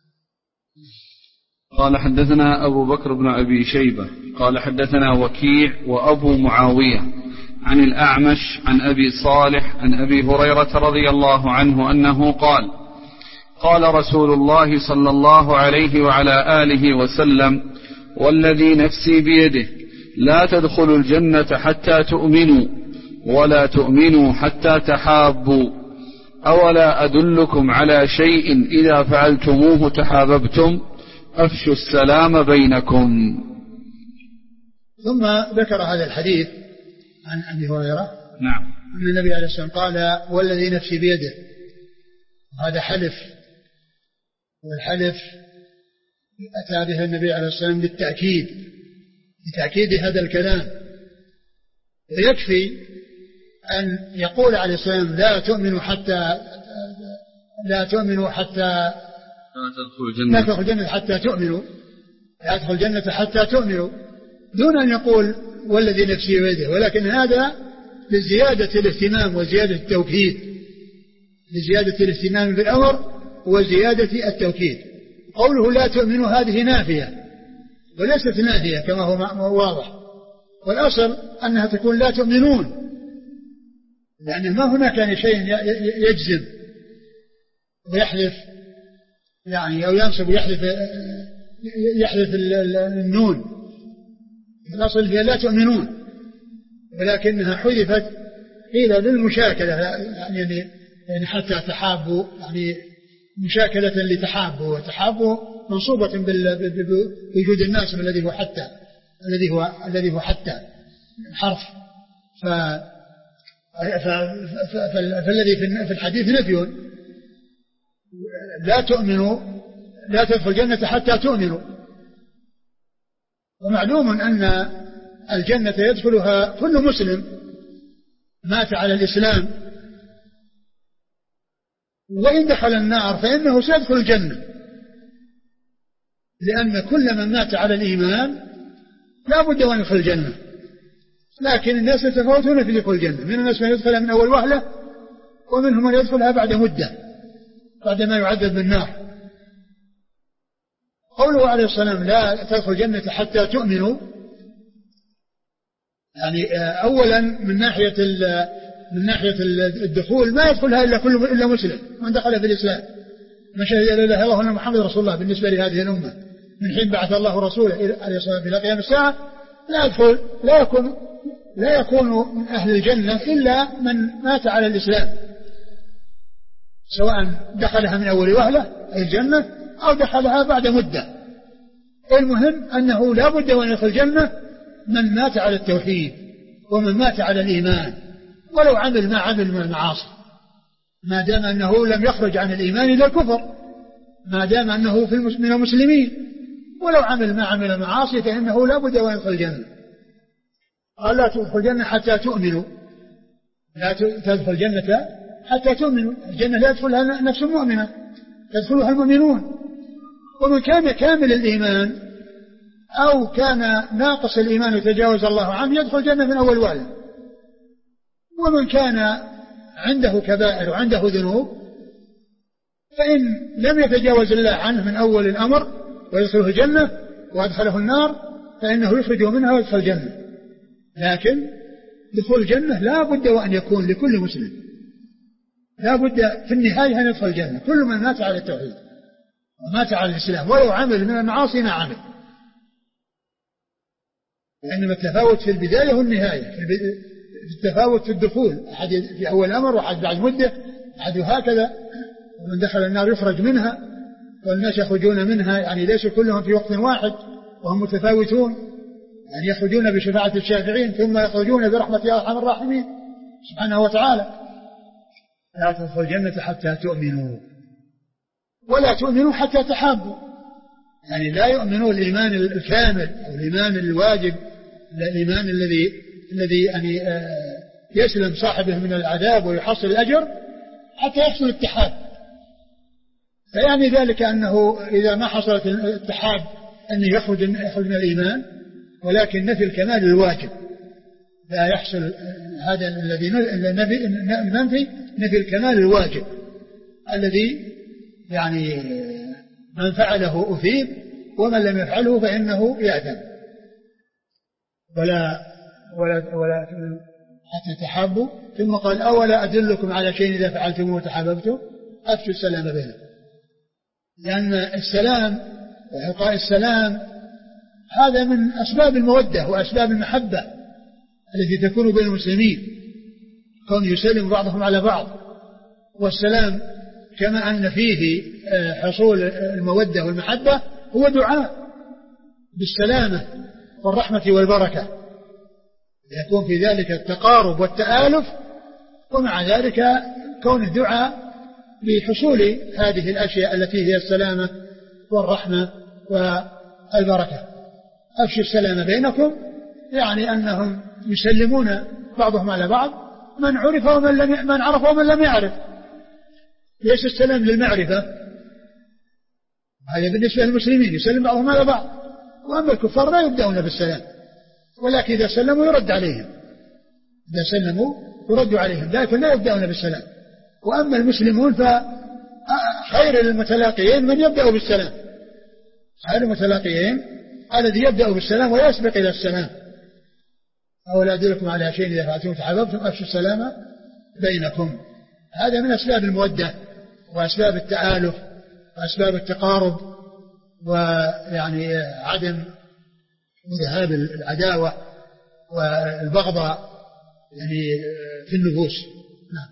قال: حدثنا أبو بكر بن أبي شيبة قال: حدثنا وكيع وأبو معاوية عن الأعمش عن أبي صالح عن أبي هريرة رضي الله عنه أنه قال: قال رسول الله صلى الله عليه وعلى آله وسلم: والذي نفسي بيده لا تدخلوا الجنة حتى تؤمنوا ولا تؤمنوا حتى تحابوا، أولا أدلكم على شيء إذا فعلتموه تحاببتم، أفشوا السلام بينكم. ثم ذكر هذا الحديث عن أبي هريرة. نعم. أن النبي عليه الصلاة والسلام قال: والذي نفسي بيده. هذا حلف، والحلف أتى به النبي عليه الصلاة والسلام لتأكيد هذا الكلام. ويكفي أن يقول عليه السلام: لا تؤمنوا حتى لا تدخلوا الجنة حتى تؤمنوا، لا تدخلوا الجنة حتى تؤمنوا، دون أن يقول والذي نفسي بيده، ولكن هذا لزيادة الاهتمام وزيادة التوكيد، لزيادة الاهتمام بالأمر وزيادة التوكيد. قوله لا تؤمنوا هذه نافية وليست ناهية كما هو واضح، والأصل أنها تكون لا تؤمنون، لأن ما هناك يعني شيء يجزم ويحلف يعني أو ينصب يحلف النون. الأصل هي لا تؤمنون، ولكنها حذفت قيل للمشاكلة، يعني حتى تحابوا، يعني مشاكلة لتحابوا، وتحابوا منصوبة بوجود الناس الذي هو حتى الذي هو حتى حرف. فالذي في الحديث نفي: لا تؤمنوا لا تدخلوا الجنة حتى تؤمنوا. ومعلوم أن الجنة يدخلها كل مسلم مات على الإسلام، وإن دخل النار فإنه سيدخل الجنة، لأن كل من مات على الإيمان لا بد أن يدخل الجنة. لكن الناس يتفاوتون في دخول الجنة، من الناس من يدخلها من أول وهلة، ومنهم من يدخلها بعد مدة بعد ما يعذب بالنار. قوله عليه السلام: لا تدخل الجنة حتى تؤمنوا، يعني أولا من ناحية الدخول ما يدخلها إلا مسلم من دخل في الإسلام، من شهد لا إله إلا الله وأن محمد رسول الله بالنسبة لهذه الأمة من حين بعث الله رسوله عليه الصلاة والسلام إلى قيام الساعة. لا يكون من أهل الجنة إلا من مات على الإسلام، سواء دخلها من أول وهلة أي الجنة أو دخلها بعد مدة. المهم أنه لا بد أن يدخل الجنة من مات على التوحيد ومن مات على الإيمان، ولو عمل ما عمل من المعاصي، ما دام أنه لم يخرج عن الإيمان إلى الكفر، ما دام أنه من المسلمين، ولو عمل ما عمل المعاصي فإنه لا بد أن يدخل الجنة. قال: لا تدخل الجنة حتى تؤمنوا، لا تدخل الجنة حتى تؤمنوا. الجنة لا يدخلها نفس مؤمنة، يدخلها المؤمنون. ومن كان كامل الإيمان أو كان ناقص الإيمان يتجاوز الله عنه يدخل الجنة من أول وهلة. ومن كان عنده كبائر وعنده ذنوب فإن لم يتجاوز الله عنه من أول الأمر ويدخله الجنة وأدخله النار، فإنه يخرج منها ويدخل الجنة. لكن دخول الجنة لا بد وأن يكون لكل مسلم، لا بد في النهاية أن يدخل الجنة كل من مات على التوحيد ومات على الإسلام ولو عمل من المعاصي ما عمل، لأنما التفاوت في البداية والنهاية، التفاوت في الدخول، أحد في أول أمر وأحد بعد مدة، أحد هكذا، ومن دخل النار يخرج منها والناس يخرجون منها، يعني ليس كلهم في وقت واحد وهم متفاوتون، يعني يخرجون بشفاعة الشافعين ثم يخرجون برحمة أرحم الراحمين سبحانه وتعالى. لا تدخل الجنة حتى تؤمنوا ولا تؤمنوا حتى تحابوا، يعني لا يؤمنوا الإيمان الكامل أو الإيمان الواجب، الإيمان الذي يعني يسلم صاحبه من العذاب ويحصل الأجر حتى يحصل الاتحاد. فيعني ذلك أنه إذا ما حصلت الاتحاد أن يخرج من الإيمان، ولكن نفي الكمال الواجب لا يحصل. هذا الذي نفي الكمال الواجب الذي يعني من فعله أثيب ومن لم يفعله فإنه يأثم. ولا حتى تحابوا. ثم قال أولا أدلكم على شيء إذا فعلتموه تحاببتم أفشوا السلام بينكم، لأن السلام وإعطاء السلام هذا من أسباب المودة وأسباب المحبة التي تكون بين المسلمين، كون يسلم بعضهم على بعض. والسلام كما أن فيه حصول المودة والمحبة هو دعاء بالسلامة والرحمة والبركة، يكون في ذلك التقارب والتآلف، ومع ذلك كون الدعاء بحصول هذه الأشياء التي هي السلامة والرحمة والبركة. أفشوا السلام بينكم، يعني أنهم يسلمون بعضهم على بعض، من عرف ومن لم يعرف. ليس السلام للمعرفة، هذا بالنسبة للمسلمين يسلم بعضهم على بعض، وأما الكفار لا يبدأون بالسلام، ولكن إذا سلموا يرد عليهم، إذا سلموا يرد عليهم، لكن لا يبدأون بالسلام. وأما المسلمون فخير المتلاقيين من يبدأ بالسلام، خير المتلاقيين الذي يبدأ بالسلام ويسبق إلى السلام. أولا أدلكم على شيء إذا فعلتم تحاببتم أفشوا السلام بينكم. هذا من أسباب المودة وأسباب التآلف وأسباب التقارب، ويعني عدم ذهاب العداوة والبغضاء يعني في النفوس. نعم.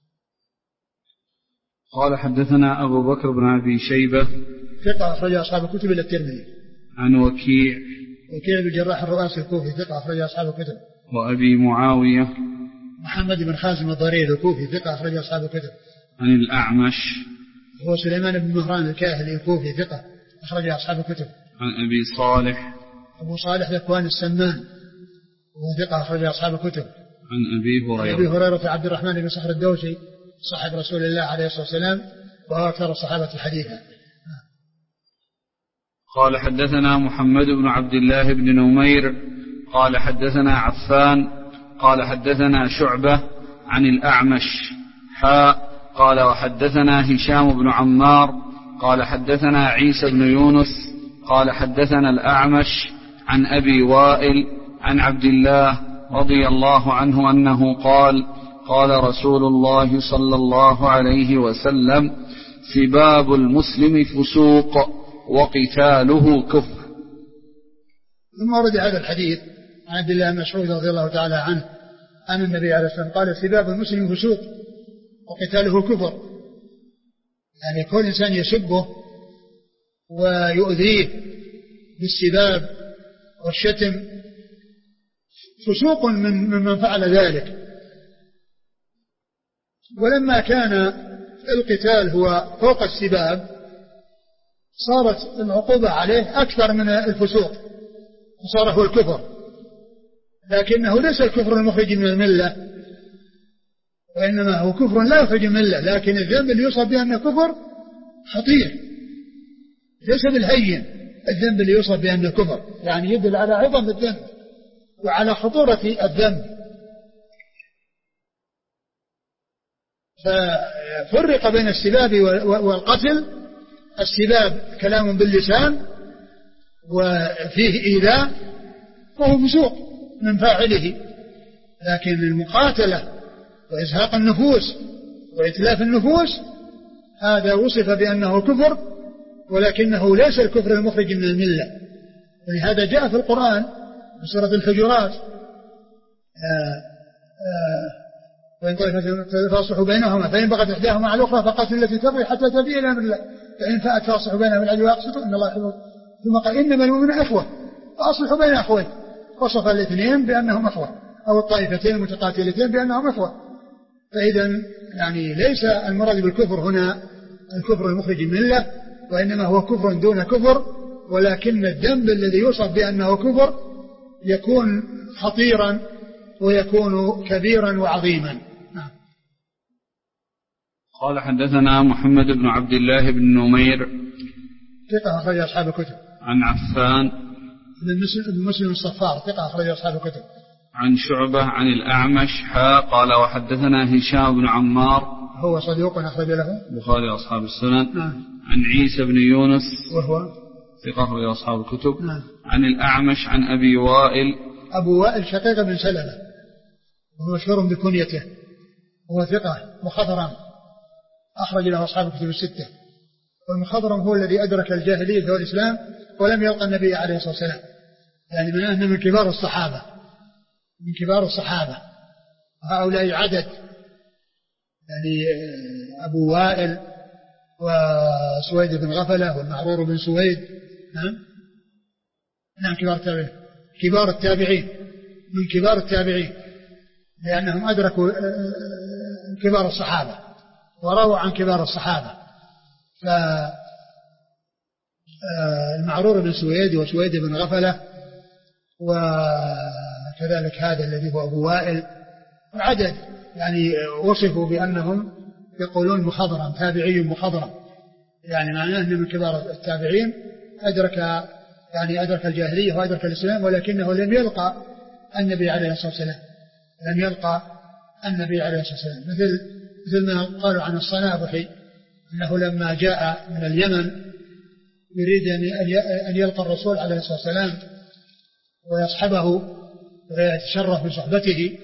قال حدثنا أبو بكر بن أبي شيبة ثقة أخرج أصحاب الكتب إلى الترمذي. عن وكيع بن جراح الرؤاسي الكوفي ثقة أخرج أصحاب الكتب. وأبي معاوية محمد بن خازم الضرير الكوفي ثقة أخرج أصحاب الكتب. عن الأعمش هو سليمان بن مهران الكاهلي الكوفي ثقة أخرج أصحاب الكتب. عن أبي صالح أبو صالح ذكوان السمان وهو ثقة أخرج أصحاب الكتب. عن أبي هريرة عبد الرحمن بن صخر الدوسي صاحب رسول الله عليه الصلاة والسلام وهو أكثر الصحابة حديثا. قال حدثنا محمد بن عبد الله بن نمير قال حدثنا عفان قال حدثنا شعبة عن الأعمش قال وحدثنا هشام بن عمار قال حدثنا عيسى بن يونس قال حدثنا الأعمش عن أبي وائل عن عبد الله رضي الله عنه أنه قال قال رسول الله صلى الله عليه وسلم سباب المسلم فسوق وقتاله كفر. ثم ورد هذا الحديث عن عبد الله بن مسعود رضي الله تعالى عنه أن النبي عليه الصلاة والسلام قال سباب المسلم فسوق وقتاله كفر، يعني كل إنسان يسبه ويؤذيه بالسباب والشتم فسوق من فعل ذلك. ولما كان القتال هو فوق السباب صارت العقوبة عليه أكثر من الفسوق، وصار هو الكفر، لكنه ليس الكفر المخرج من الملة، وإنما هو كفر لا يخرج من الملة، لكن الذنب اللي يوصف بأنه كفر خطير، ليس بالهين. الذنب اللي يوصف بأنه كفر يعني يدل على عظم الذنب وعلى خطورة الذنب. ففرق بين السباب والقتل. السباب كلام باللسان وفيه إيذاء، فهو فسوق من فاعله. لكن المقاتلة وإزهاق النفوس وإتلاف النفوس هذا وصف بأنه كفر، ولكنه ليس الكفر المخرج من الملة. ولهذا جاء في القرآن في سورة الحجرات وإن فاصلحوا بينهما فإن بغت إحداهما على الأخرى فقاتلوا التي تبغي حتى تفيء إلى أمر الله فإن فاءت فاصلحوا بينهما بالعدل وأقسطوا إن الله يحب. ثم قال إنما المؤمنون إخوة فأصلحوا بين أخوين، وصف الاثنين بأنهم إخوة أو الطائفتين المتقاتلتين بأنهم إخوة. فإذا يعني ليس المراد بالكفر هنا الكفر المخرج من الملة، وإنما هو كفر دون كفر، ولكن الذنب الذي يوصف بأنه كفر يكون خطيرا ويكون كبيرا وعظيما. قال حدثنا محمد بن عبد الله بن نمير ثقة أخرج أصحاب الكتب. عن عفان بن مسلم الصفار ثقة أخرج أصحاب الكتب. عن شعبة عن الأعمش قال وحدثنا هشام بن عمار هو صديق أخرج له البخاري وأصحاب السنن. عن عيسى بن يونس وهو ثقة أخرج أصحاب الكتب. عن الأعمش عن أبي وائل أبو وائل شقيق بن سلمة وهو مشهور بكنيته، هو ثقة مخضرم أخرج له أصحاب الكتب الستة. والمخضرم هو الذي أدرك الجاهلية والإسلام ولم يلقى النبي عليه الصلاة والسلام، يعني من كبار الصحابة، من كبار الصحابة. هؤلاء عدد يعني أبو وائل وسويد بن غفلة والمعرور بن سويد، نعم كبار التابعين، كبار التابعين من كبار التابعين، لأنهم أدركوا كبار الصحابة ورووا عن كبار الصحابة. فالمعرور بن سويد وسويد بن غفلة وكذلك هذا الذي هو أبو وائل عدد يعني وصفوا بأنهم يقولون مخضرم، تابعي مخضرم، يعني معناه أنه من كبار التابعين أدرك الجاهلية وأدرك الإسلام، ولكنه لم يلقى النبي عليه الصلاة والسلام، لم يلقى النبي عليه الصلاة والسلام. مثل ما قالوا عن الصنابحي أنه لما جاء من اليمن يريد أن يلقى الرسول عليه الصلاة والسلام ويصحبه ويتشرف بصحبته،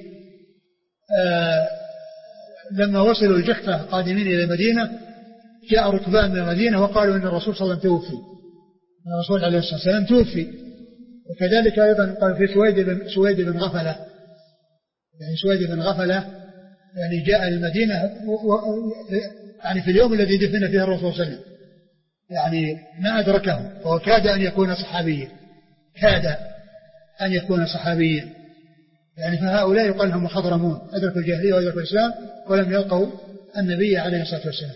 لما وصلوا الجحفة قادمين إلى المدينة جاء ركبان من المدينة وقالوا إن الرسول صلى الله عليه وسلم توفي، الرسول عليه الصلاة والسلام توفي. وكذلك أيضا قال في سويد بن غفلة، يعني سويد بن غفلة يعني جاء المدينة يعني في اليوم الذي دفن فيه الرسول صلى الله عليه وسلم، يعني ما أدركه، فهو كاد أن يكون صحابيا، كاد أن يكون صحابيا. يعني فهؤلاء يقال لهم مخضرمون، أدركوا الجاهلية وأدركوا الإسلام ولم يلقوا النبي عليه الصلاة والسلام.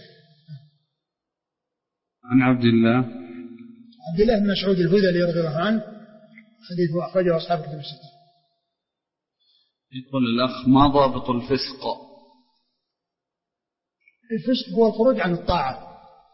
عن عبد الله بن مسعود الهذلي رضي الله عنه حديثه أخرجه أصحاب الكتب الستة. يقول الأخ ما ضابط الفسق؟ الفسق هو الخروج عن الطاعة،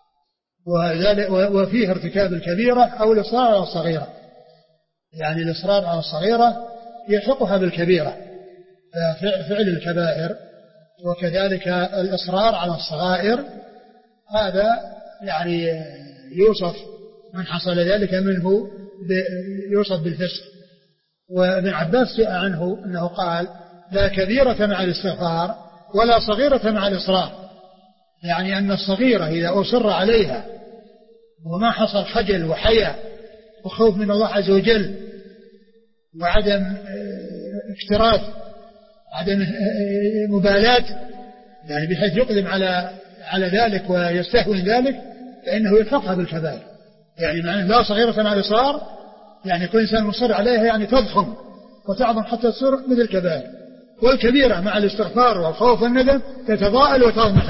وفيه ارتكاب الكبيرة أو الإصرار على الصغيرة، يعني الإصرار على الصغيرة يلحقها بالكبيرة فعل الكبائر، وكذلك الإصرار على الصغائر هذا يعني يوصف من حصل ذلك منه يوصف بالفسق. وابن عباس جاء عنه أنه قال لا كبيرة مع الاستغفار ولا صغيرة مع الإصرار، يعني أن الصغيرة إذا أصر عليها وما حصل خجل وحياء وخوف من الله عز وجل وعدم اكتراث، عدم مبالاة، يعني بحيث يقدم على ذلك ويستهون ذلك، فإنه يلحقها بالكبائر. يعني معنى لا صغيرة مع الإصرار يعني كل إنسان مصر عليها يعني تضخم وتعظم حتى تصير مثل الكبائر. والكبيرة مع الاستغفار والخوف والندم تتضاءل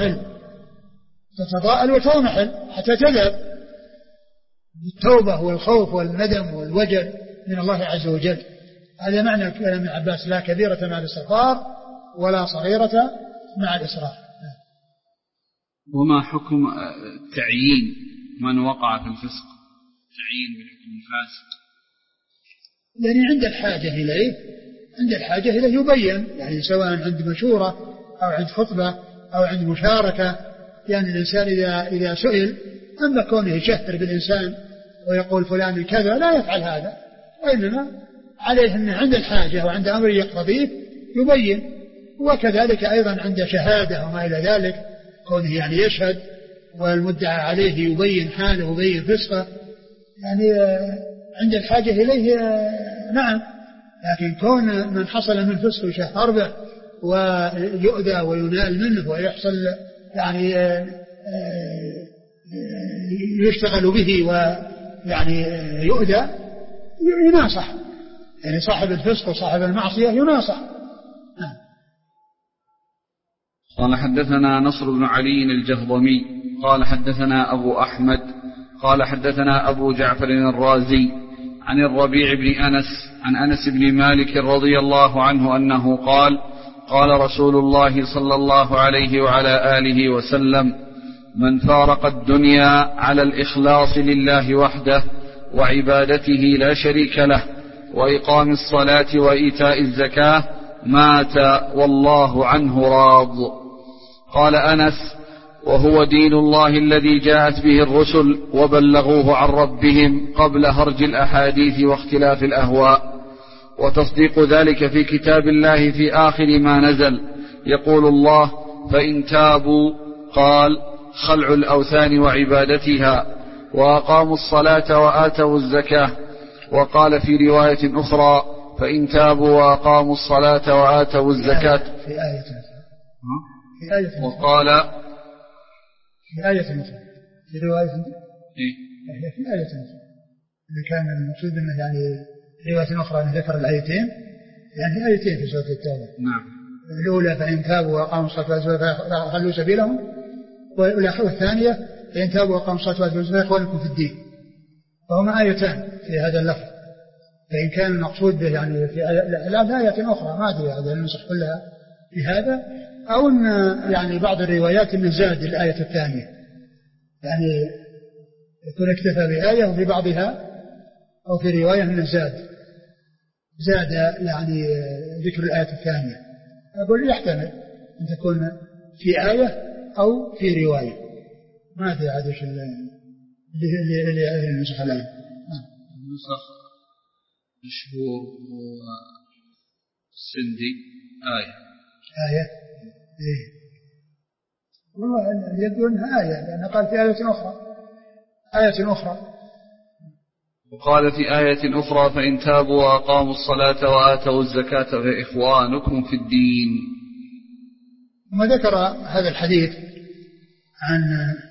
وتضمحل حتى تذهب بالتوبة والخوف والندم والوجل من الله عز وجل. هذا معنى كلام ابن عباس لا كبيرة مع الاستغفار ولا صغيرة مع الإصرار. وما حكم تعيين من وقع في الفسق، تعيين بحكم الفاسق؟ يعني عند الحاجة إليه يبين، يعني سواء عند مشورة أو عند خطبة أو عند مشاركة. يعني الإنسان إذا سئل أما كونه يشهر بالإنسان ويقول فلان كذا لا يفعل هذا، وإنما عليه أنه عند الحاجة وعند أمر يقتضيه يبين. وكذلك أيضا عند شهادة وما إلى ذلك، كونه يعني يشهد والمدعى عليه يبين حاله ويبين فسقه، يعني عند الحاجة إليه نعم. لكن كون من حصل من فسق يشهر به ويؤذى وينال منه ويحصل يعني يشتغل به ويعني يؤذى، يناصح، يعني صاحب الفسق وصاحب المعصية يناصح. قال حدثنا نصر بن علي الجهضمي قال حدثنا أبو أحمد قال حدثنا أبو جعفر الرازي عن الربيع بن أنس عن أنس بن مالك رضي الله عنه أنه قال قال رسول الله صلى الله عليه وعلى آله وسلم: من فارق الدنيا على الإخلاص لله وحده وعبادته لا شريك له وإقام الصلاة وإيتاء الزكاة مات والله عنه راض. قال أنس: وهو دين الله الذي جاءت به الرسل وبلغوه عن ربهم قبل هرج الأحاديث واختلاف الأهواء، وتصديق ذلك في كتاب الله في آخر ما نزل. يقول الله: فإن تابوا قال خلع الأوثان وعبادتها وأقاموا الصلاة وآتوا الزكاة. وقال في رواية أخرى: فإن تابوا وأقاموا الصلاة وآتوا الزكاة. في آية وقال في آية مثل في رواية في آية مثل اللي كان المقصود أنه يعني رواية أخرى أن ذكر الآيتين، يعني آيتين في سورة التوبة. نعم. الأولى فإن تابوا وأقاموا الصلاة فخلوا سبيلهم، والثانية فإن تابوا وأقاموا الصلاة وآتوا الزكاة فإخوانكم في الدين. فهما آيتان في هذا اللفظ، فإن كان المقصود به يعني في آية أخرى ما أدري هذا النسخ كلها في هذا، أو أن يعني بعض الروايات أن زاد الآية الثانية، يعني يكون اكتفى بآية وفي بعضها أو في رواية أن زاد يعني ذكر الآية الثانية. أقول يحتمل أن تكون في آية أو في رواية، ما أدري عاد إيش اللي النسخ الآن. النسخ مشهور والسندي آية إيه والله يبدو أنها آية، لأنه قال في آية أخرى. وقال في آية أخرى: فإن تابوا وأقاموا الصلاة وآتوا الزكاة فإخوانكم في الدين. ثم ذكر هذا الحديث عن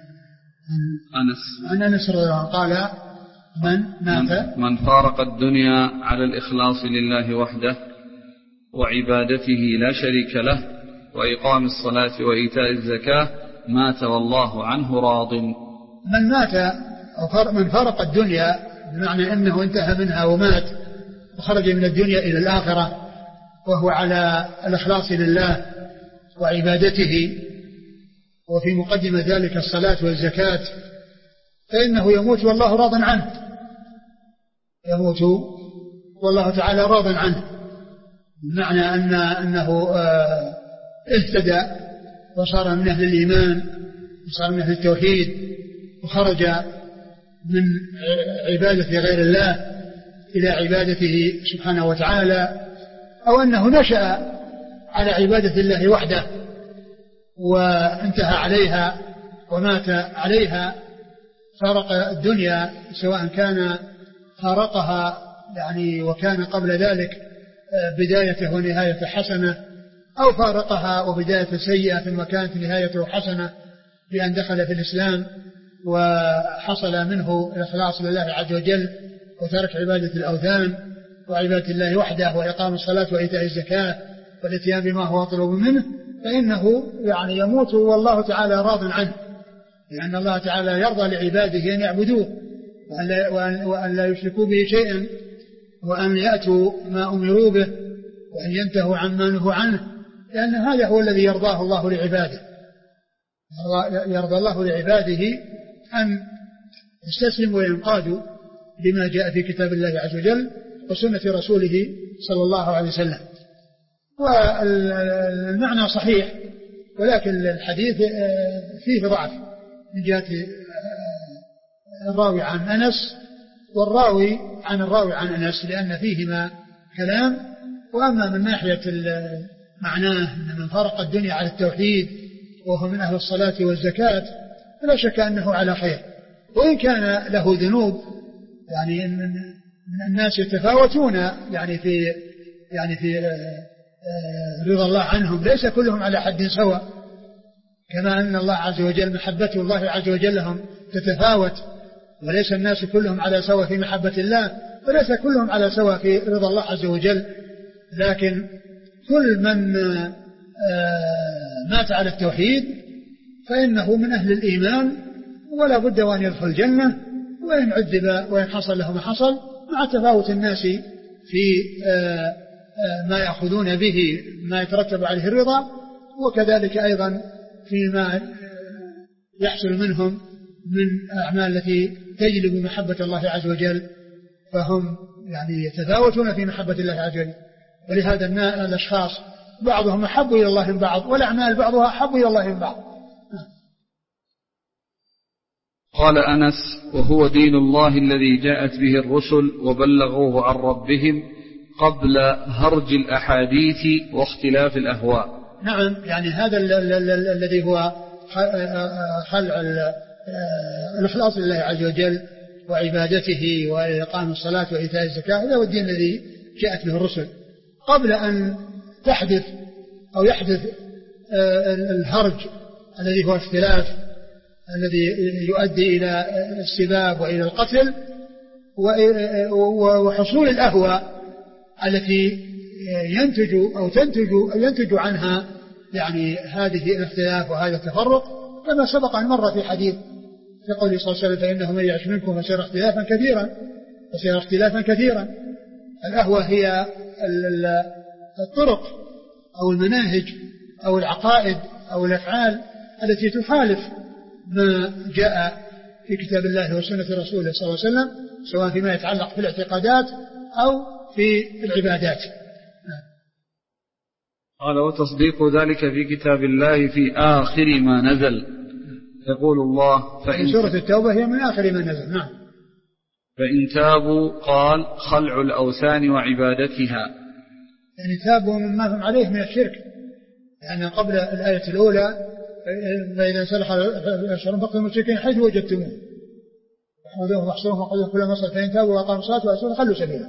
أنس رضي الله عنه قال: من فارق الدنيا على الإخلاص لله وحده وعبادته لا شريك له وإقام الصلاة وإيتاء الزكاة مات والله عنه راض. من مات أو من فارق الدنيا بمعنى أنه انتهى منها ومات وخرج من الدنيا إلى الآخرة وهو على الإخلاص لله وعبادته، وفي مقدمة ذلك الصلاة والزكاة، فإنه يموت والله راض عنه، يموت والله تعالى راض عنه، بمعنى أنه اهتدى وصار من أهل الإيمان وصار من أهل التوحيد وخرج من عبادة غير الله إلى عبادته سبحانه وتعالى، أو أنه نشأ على عبادة الله وحده وانتهى عليها ومات عليها، فارق الدنيا سواء كان فارقها يعني وكان قبل ذلك بدايته ونهايته حسنة، أو فارقها وبداية سيئة ثم كانت نهايته حسنة بأن دخل في الإسلام وحصل منه الإخلاص لله عز وجل وترك عبادة الأوثان وعبادة الله وحده وإقام الصلاة وإيتاء الزكاة والاتيان بما هو مطلوب منه، فإنه يعني يموت والله تعالى راض عنه، لأن الله تعالى يرضى لعباده أن يعبدوه وأن لا يشركوا به شيئا وأن يأتوا ما أمروا به وأن ينتهوا عما نهوا عنه، لأن هذا هو الذي يرضاه الله لعباده. يرضى الله لعباده أن يستسلموا وينقادوا لما جاء في كتاب الله عز وجل وسنة رسوله صلى الله عليه وسلم. والمعنى صحيح، ولكن الحديث فيه ضعف من جهة الراوي عن أنس والراوي عن الراوي عن أنس، لأن فيهما كلام. وأما من ناحية معناه أن من فرق الدنيا على التوحيد وهو من أهل الصلاة والزكاة فلا شك أنه على خير، وإن كان له ذنوب. يعني الناس يتفاوتون يعني في رضا الله عنهم، ليس كلهم على حد سواء، كما أن الله عز وجل محبة الله عز وجل لهم تتفاوت، وليس الناس كلهم على سواء في محبة الله، وليس كلهم على سواء في رضا الله عز وجل. لكن كل من مات على التوحيد فإنه من أهل الإيمان ولا بد وأن يدخل الجنة، وإن عذب وإن حصل له ما حصل، مع تفاوت الناس في ما يأخذون به ما يترتب عليه الرضا، وكذلك أيضا فيما يحصل منهم من أعمال التي تجلب محبة الله عز وجل، فهم يعني يتفاوتون في محبة الله عز وجل. ولهذا الأشخاص بعضهم أحب إلى الله من بعض، والأعمال بعضها أحب إلى الله من بعض. قال أنس: وهو دين الله الذي جاءت به الرسل وبلغوه عن ربهم قبل هرج الأحاديث واختلاف الأهواء. نعم، يعني هذا الذي هو خلع الإخلاص لله عز وجل وعبادته وإقام الصلاة وإيتاء الزكاة، هذا هو الدين الذي جاءت به الرسل قبل أن تحدث أو يحدث الهرج الذي هو اختلاف الذي يؤدي إلى السباب وإلى القتل وحصول الأهواء التي ينتج عنها يعني هذه الاختلاف وهذا التفرق، كما سبق أن مر في حديث في قوله صلى الله عليه وسلم: فإنه من يعش منكم فسيرى اختلافا كثيرا. الأهواء هي الطرق أو المناهج أو العقائد أو الأفعال التي تخالف ما جاء في كتاب الله وسنة رسوله صلى الله عليه وسلم، سواء فيما يتعلق في الاعتقادات أو في العبادات. قال: وتصديق ذلك في كتاب الله في آخر ما نزل. يقول الله: فإن سورة التوبة هي من آخر ما نزل. نعم. فإن تابوا قال: خلع الأوثان وعبادتها، يعني تابوا مما هم عليه من الشرك، يعني قبل الآية الأولى: فإذا انسلخ الأشهر فاقتلوا المشركين حيث وجدتموه وخذوهم واحصروهم وخذوهم كل مصر، فإن تابوا وأقاموا الصلاة وآتوا خلوا سبيلا.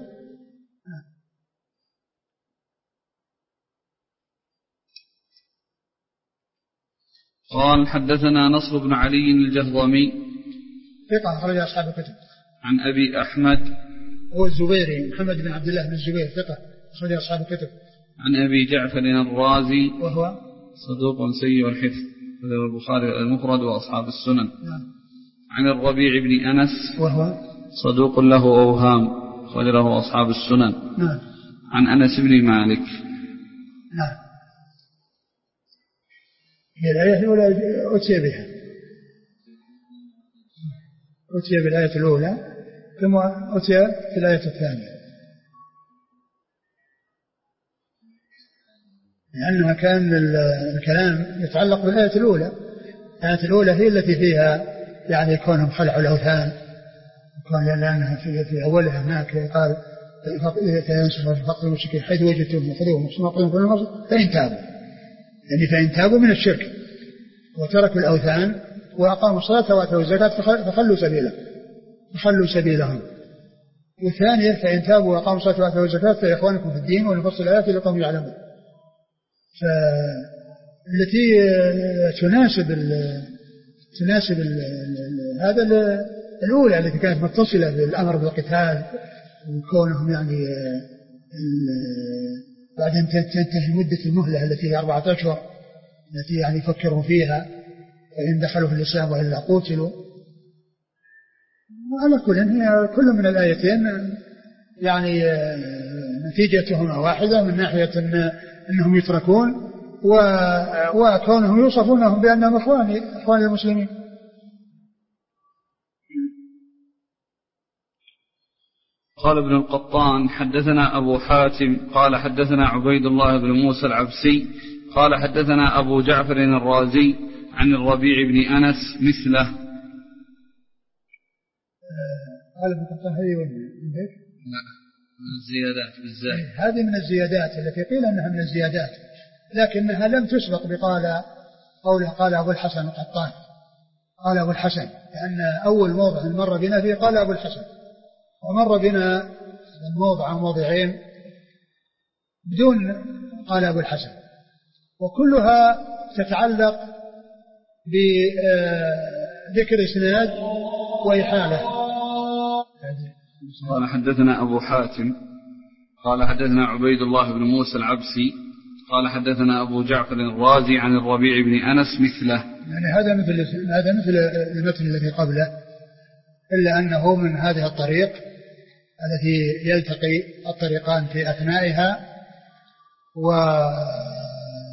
قال: حدثنا نصر بن علي الجهضمي ثقة أخرج أصحاب الكتب. عن أبي أحمد هو الزبيري محمد بن عبد الله بن الزبير ثقة أخرج أصحاب الكتب. عن أبي جعفر الرازي وهو صدوق سيء الحفظ، ذكر البخاري المفرد وأصحاب السنن. عن الربيع بن أنس وهو صدوق له أوهام، له أصحاب السنن. عن أنس بن مالك. الآية الأولى أتي بها، أتي بالآية الأولى ثم أتي في الآية الثانية، لأنها كان الكلام يتعلق بالآية الأولى. الآية الأولى هي التي فيها يعني كونهم خلعوا الأوثان، لأنها في أولها هناك قال: فقتلوا المشركين حيث وجدتموهم وخذوهم واحصروهم كل مصر فإن تابوا، يعني فإن تابوا من الشرك وتركوا الأوثان وأقاموا الصلاة وآتوا الزكاة فخلوا سبيلهم. والثانية: فإن تابوا وأقاموا الصلاة وآتوا الزكاة فإخوانكم في الدين ونفصل الآيات لقوم يعلمون. فالتي تناسب هذا الأولى التي كانت متصلة بالأمر بالقتال وكونهم يعني بعد أن تنتهي مدة المهلة التي هي 4 أشهر التي يعني يفكروا فيها، فإن دخلوا في الإسلام وإلا قتلوا. وعلى كل من الآيتين يعني نتيجتهما واحدة من ناحية أنهم يتركون وكونهم يوصفونهم بأنهم إخوان المسلمين. قال ابن القطان: حدثنا أبو حاتم قال حدثنا عبيد الله بن موسى العبسي قال حدثنا أبو جعفر الرازي عن الربيع بن أنس مثله. قال ابن القطان هذه الزيادات بالزائد. هذه من الزيادات التي قيل أنها من الزيادات، لكنها لم تسبق بقال قوله قال أبو الحسن القطان، قال أبو الحسن، لأن أول موضع مر بنا فيه قال أبو الحسن، ومر بنا الموضع أو موضعين بدون قال أبو الحسن، وكلها تتعلق بذكر إسناد وإحالة. قال حدثنا أبو حاتم قال حدثنا عبيد الله بن موسى العبسي قال حدثنا أبو جعفر الرازي عن الربيع بن أنس مثله. يعني هذا مثل المتن الذي قبله، إلا أنه من هذه الطريق التي يلتقي الطريقان في أثنائها، وفيه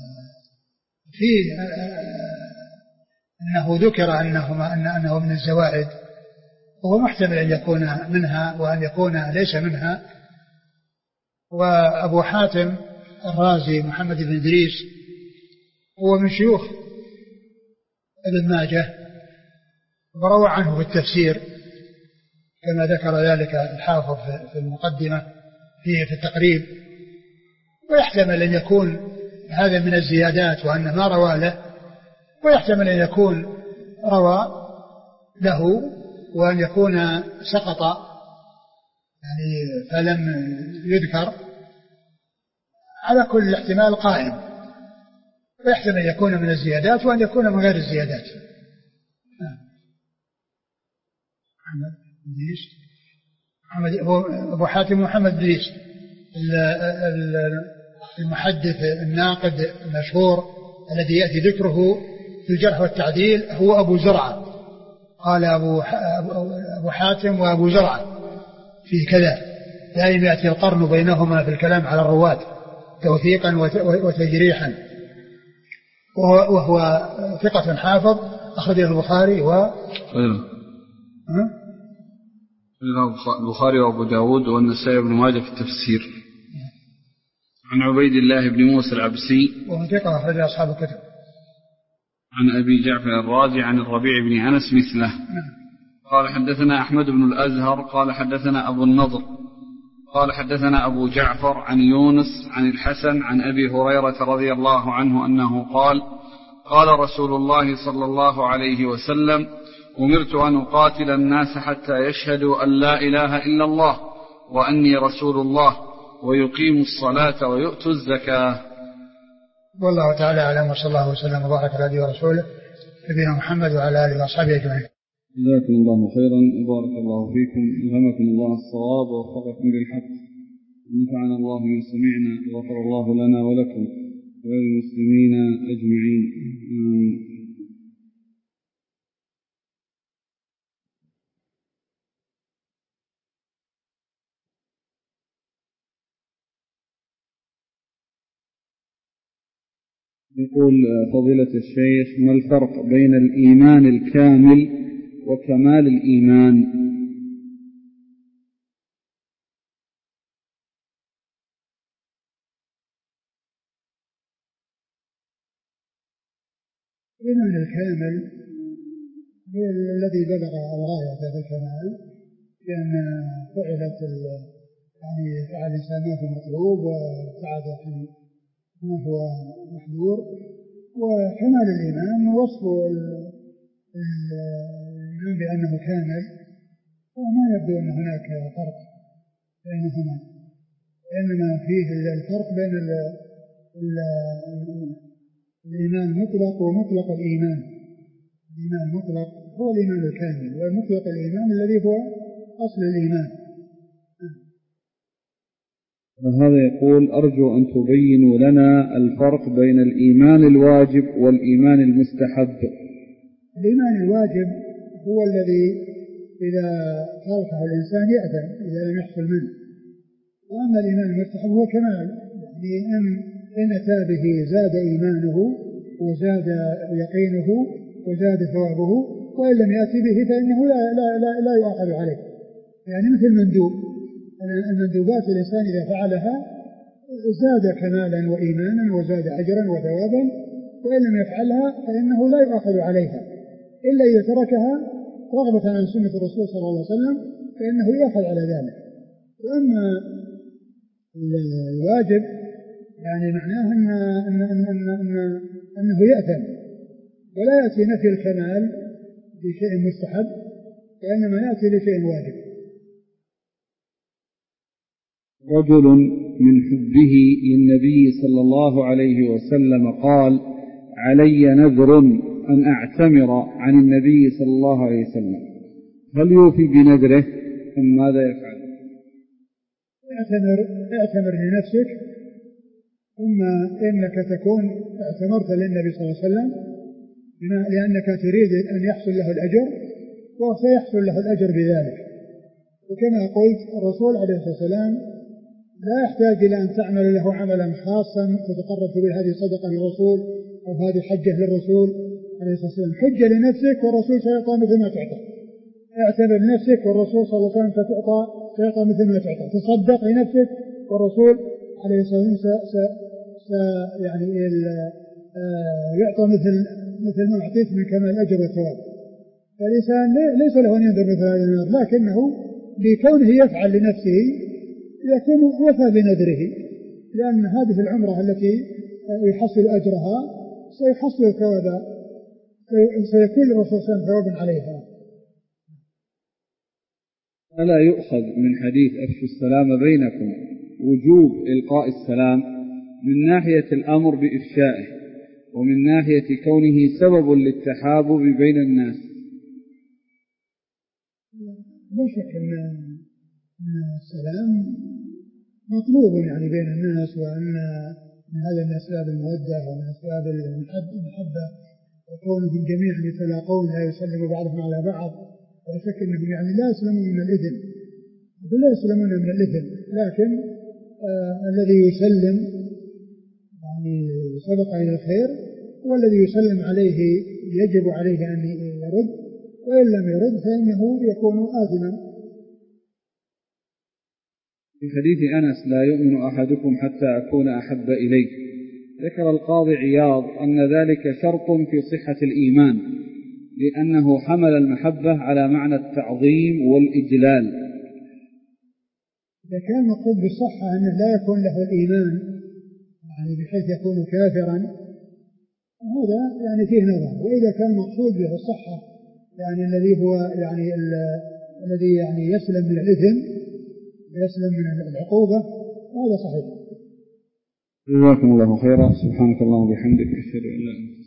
أنه ذكر أنه من الزوائد، وهو محتمل أن يكون منها وأن يكون ليس منها. وأبو حاتم الرازي محمد بن إدريس هو من شيوخ ابن ماجه، وروى عنه في التفسير كما ذكر ذلك الحافظ في المقدمة في التقريب، ويحتمل أن يكون هذا من الزيادات وأن ما روى له، ويحتمل أن يكون روى له وأن يكون سقط يعني فلم يذكر، على كل احتمال قائم، ويحتمل أن يكون من الزيادات وأن يكون من غير الزيادات. أبو حاتم محمد بن إدريس المحدث الناقد المشهور الذي يأتي ذكره في الجرح والتعديل هو أبو زرعة، قال أبو حاتم وأبو زرعة في كذا، دائما يأتي القرن بينهما في الكلام على الرواة توثيقا وتجريحا، وهو ثقة حافظ أخرجه البخاري البخاري وأبو داود والنسائي وابن ماجه في التفسير. عن عبيد الله بن موسى العبسي وهو ثقة أخرج أصحاب الكتب. عن أبي جعفر الرازي عن الربيع بن أنس مثله. قال حدثنا أحمد بن الأزهر قال حدثنا أبو النضر قال حدثنا أبو جعفر عن يونس عن الحسن عن أبي هريرة رضي الله عنه أنه قال قال رسول الله صلى الله عليه وسلم أمرت أن أقاتل الناس حتى يشهدوا أن لا إله إلا الله وأني رسول الله ويقيموا الصلاة ويؤتوا الزكاة. والله تعالى أعلم، وصلى الله وسلم وبارك على نبينا ورسوله نبينا محمد وعلى آله وأصحابه أجمعين. جزاكم الله خيرا وبارك الله فيكم، ألهمكم الله الصواب ووفقكم للحق، ونفعنا الله من سمعنا وغفر الله لنا ولكم وللمسلمين أجمعين. يقول فضيلة الشيخ ما الفرق بين الإيمان الكامل وكمال الإيمان؟ الإيمان الكامل هو الذي بلغ الغاية في الكمال، لأن فعلت يعني فعل الإنسان ما هو مطلوب وابتعد عن ما هو محذور. وكمال الإيمان وصف الإيمان بأنه كامل، وما يبدو أن هناك فرق بينهما، إنما فيه الفرق بين الإيمان المطلق ومطلق الإيمان. الإيمان المطلق هو الإيمان الكامل، ومطلق الإيمان الذي هو أصل الإيمان. وهذا يقول أرجو أن تبينوا لنا الفرق بين الإيمان الواجب والإيمان المستحب. الإيمان الواجب هو الذي إذا تركه الإنسان يأثم إذا لم يحصل منه، وأما الإيمان المستحب هو كمال، يعني إن أتى به زاد إيمانه وزاد يقينه وزاد ثوابه، وإن لم يأتي به فإنه لا يؤاخذ عليه. يعني مثل مندوب، المندوبات الإنسان إذا فعلها زاد كمالا وإيمانا وزاد أجرا وثوابا، وإن لم يفعلها فإنه لا يؤاخذ عليها، إلا إذا تركها رغبة عن سنة الرسول صلى الله عليه وسلم فإنه يؤاخذ على ذلك. وأما الواجب يعني معناه أنه يأثم، ولا يأتي نفي الكمال بشيء مستحب، وإنما يأتي لشيء واجب. رجل من حبه للنبي صلى الله عليه وسلم قال: علي نذر أن أعتمر عن النبي صلى الله عليه وسلم، هل يوفي بنذره أم ماذا يفعل؟ اعتمر لنفسك، ثم إنك تكون اعتمرت للنبي صلى الله عليه وسلم لأنك تريد أن يحصل له الأجر، وسيحصل له الأجر بذلك. وكما قلت الرسول عليه الصلاة والسلام لا يحتاج إلى أن تعمل له عملا خاصا تتقرب به، هذه صدقة للرسول أو هذه حجة للرسول عليه الصلاة والسلام. حجة لنفسك والرسول سيعطى مثل ما تعطى، اعتبر نفسك والرسول صلى الله عليه وسلم سيعطى مثل ما تعطى، تصدق لنفسك والرسول عليه الصلاة والسلام يعني يعطى مثل ما أعطيت من كمال الأجر والثواب. فالإنسان ليس له أن ينذر مثل هذا النذر، لكنه بكونه يفعل لنفسه يكون وفى بنذره، لأن هذه العمرة التي يحصل أجرها سيحصل ثوابا، سيكون الرسول صلى الله عليه وسلم ثوابا عليها. ألا يؤخذ من حديث أفشوا السلام بينكم وجوب إلقاء السلام من ناحية الأمر بإفشائه، ومن ناحية كونه سبب للتحابب بين الناس؟ لا شك أن السلام مطلوب يعني بين الناس، وأن هذا من أسباب المودة ومن أسباب المحبة، وكونهم جميعا يتلاقون لا يسلم بعضهم على بعض، ولا شك أنهم يعني لا يسلمون من الإثم، لكن الذي يسلم يعني سبق إلى الخير، والذي يسلم عليه يجب عليه أن يرد، وإن لم يرد فإنه يكون آثما. في حديث أنس: لا يؤمن أحدكم حتى أكون أحب إليه، ذكر القاضي عياض أن ذلك شرط في صحة الإيمان، لأنه حمل المحبة على معنى التعظيم والإجلال. إذا كان مقصود بالصحة أنه لا يكون له الإيمان يعني بحيث يكون كافرا، هذا يعني فيه نظر. وإذا كان مقصود به الصحة يعني الذي هو يعني الذي يعني يسلم من الإثم، يسلم من العقوبة، هذا صحيح. جزاكم الله خيرا. سبحانك اللهم وبحمدك، أشهد أن لا إله إلا أنت.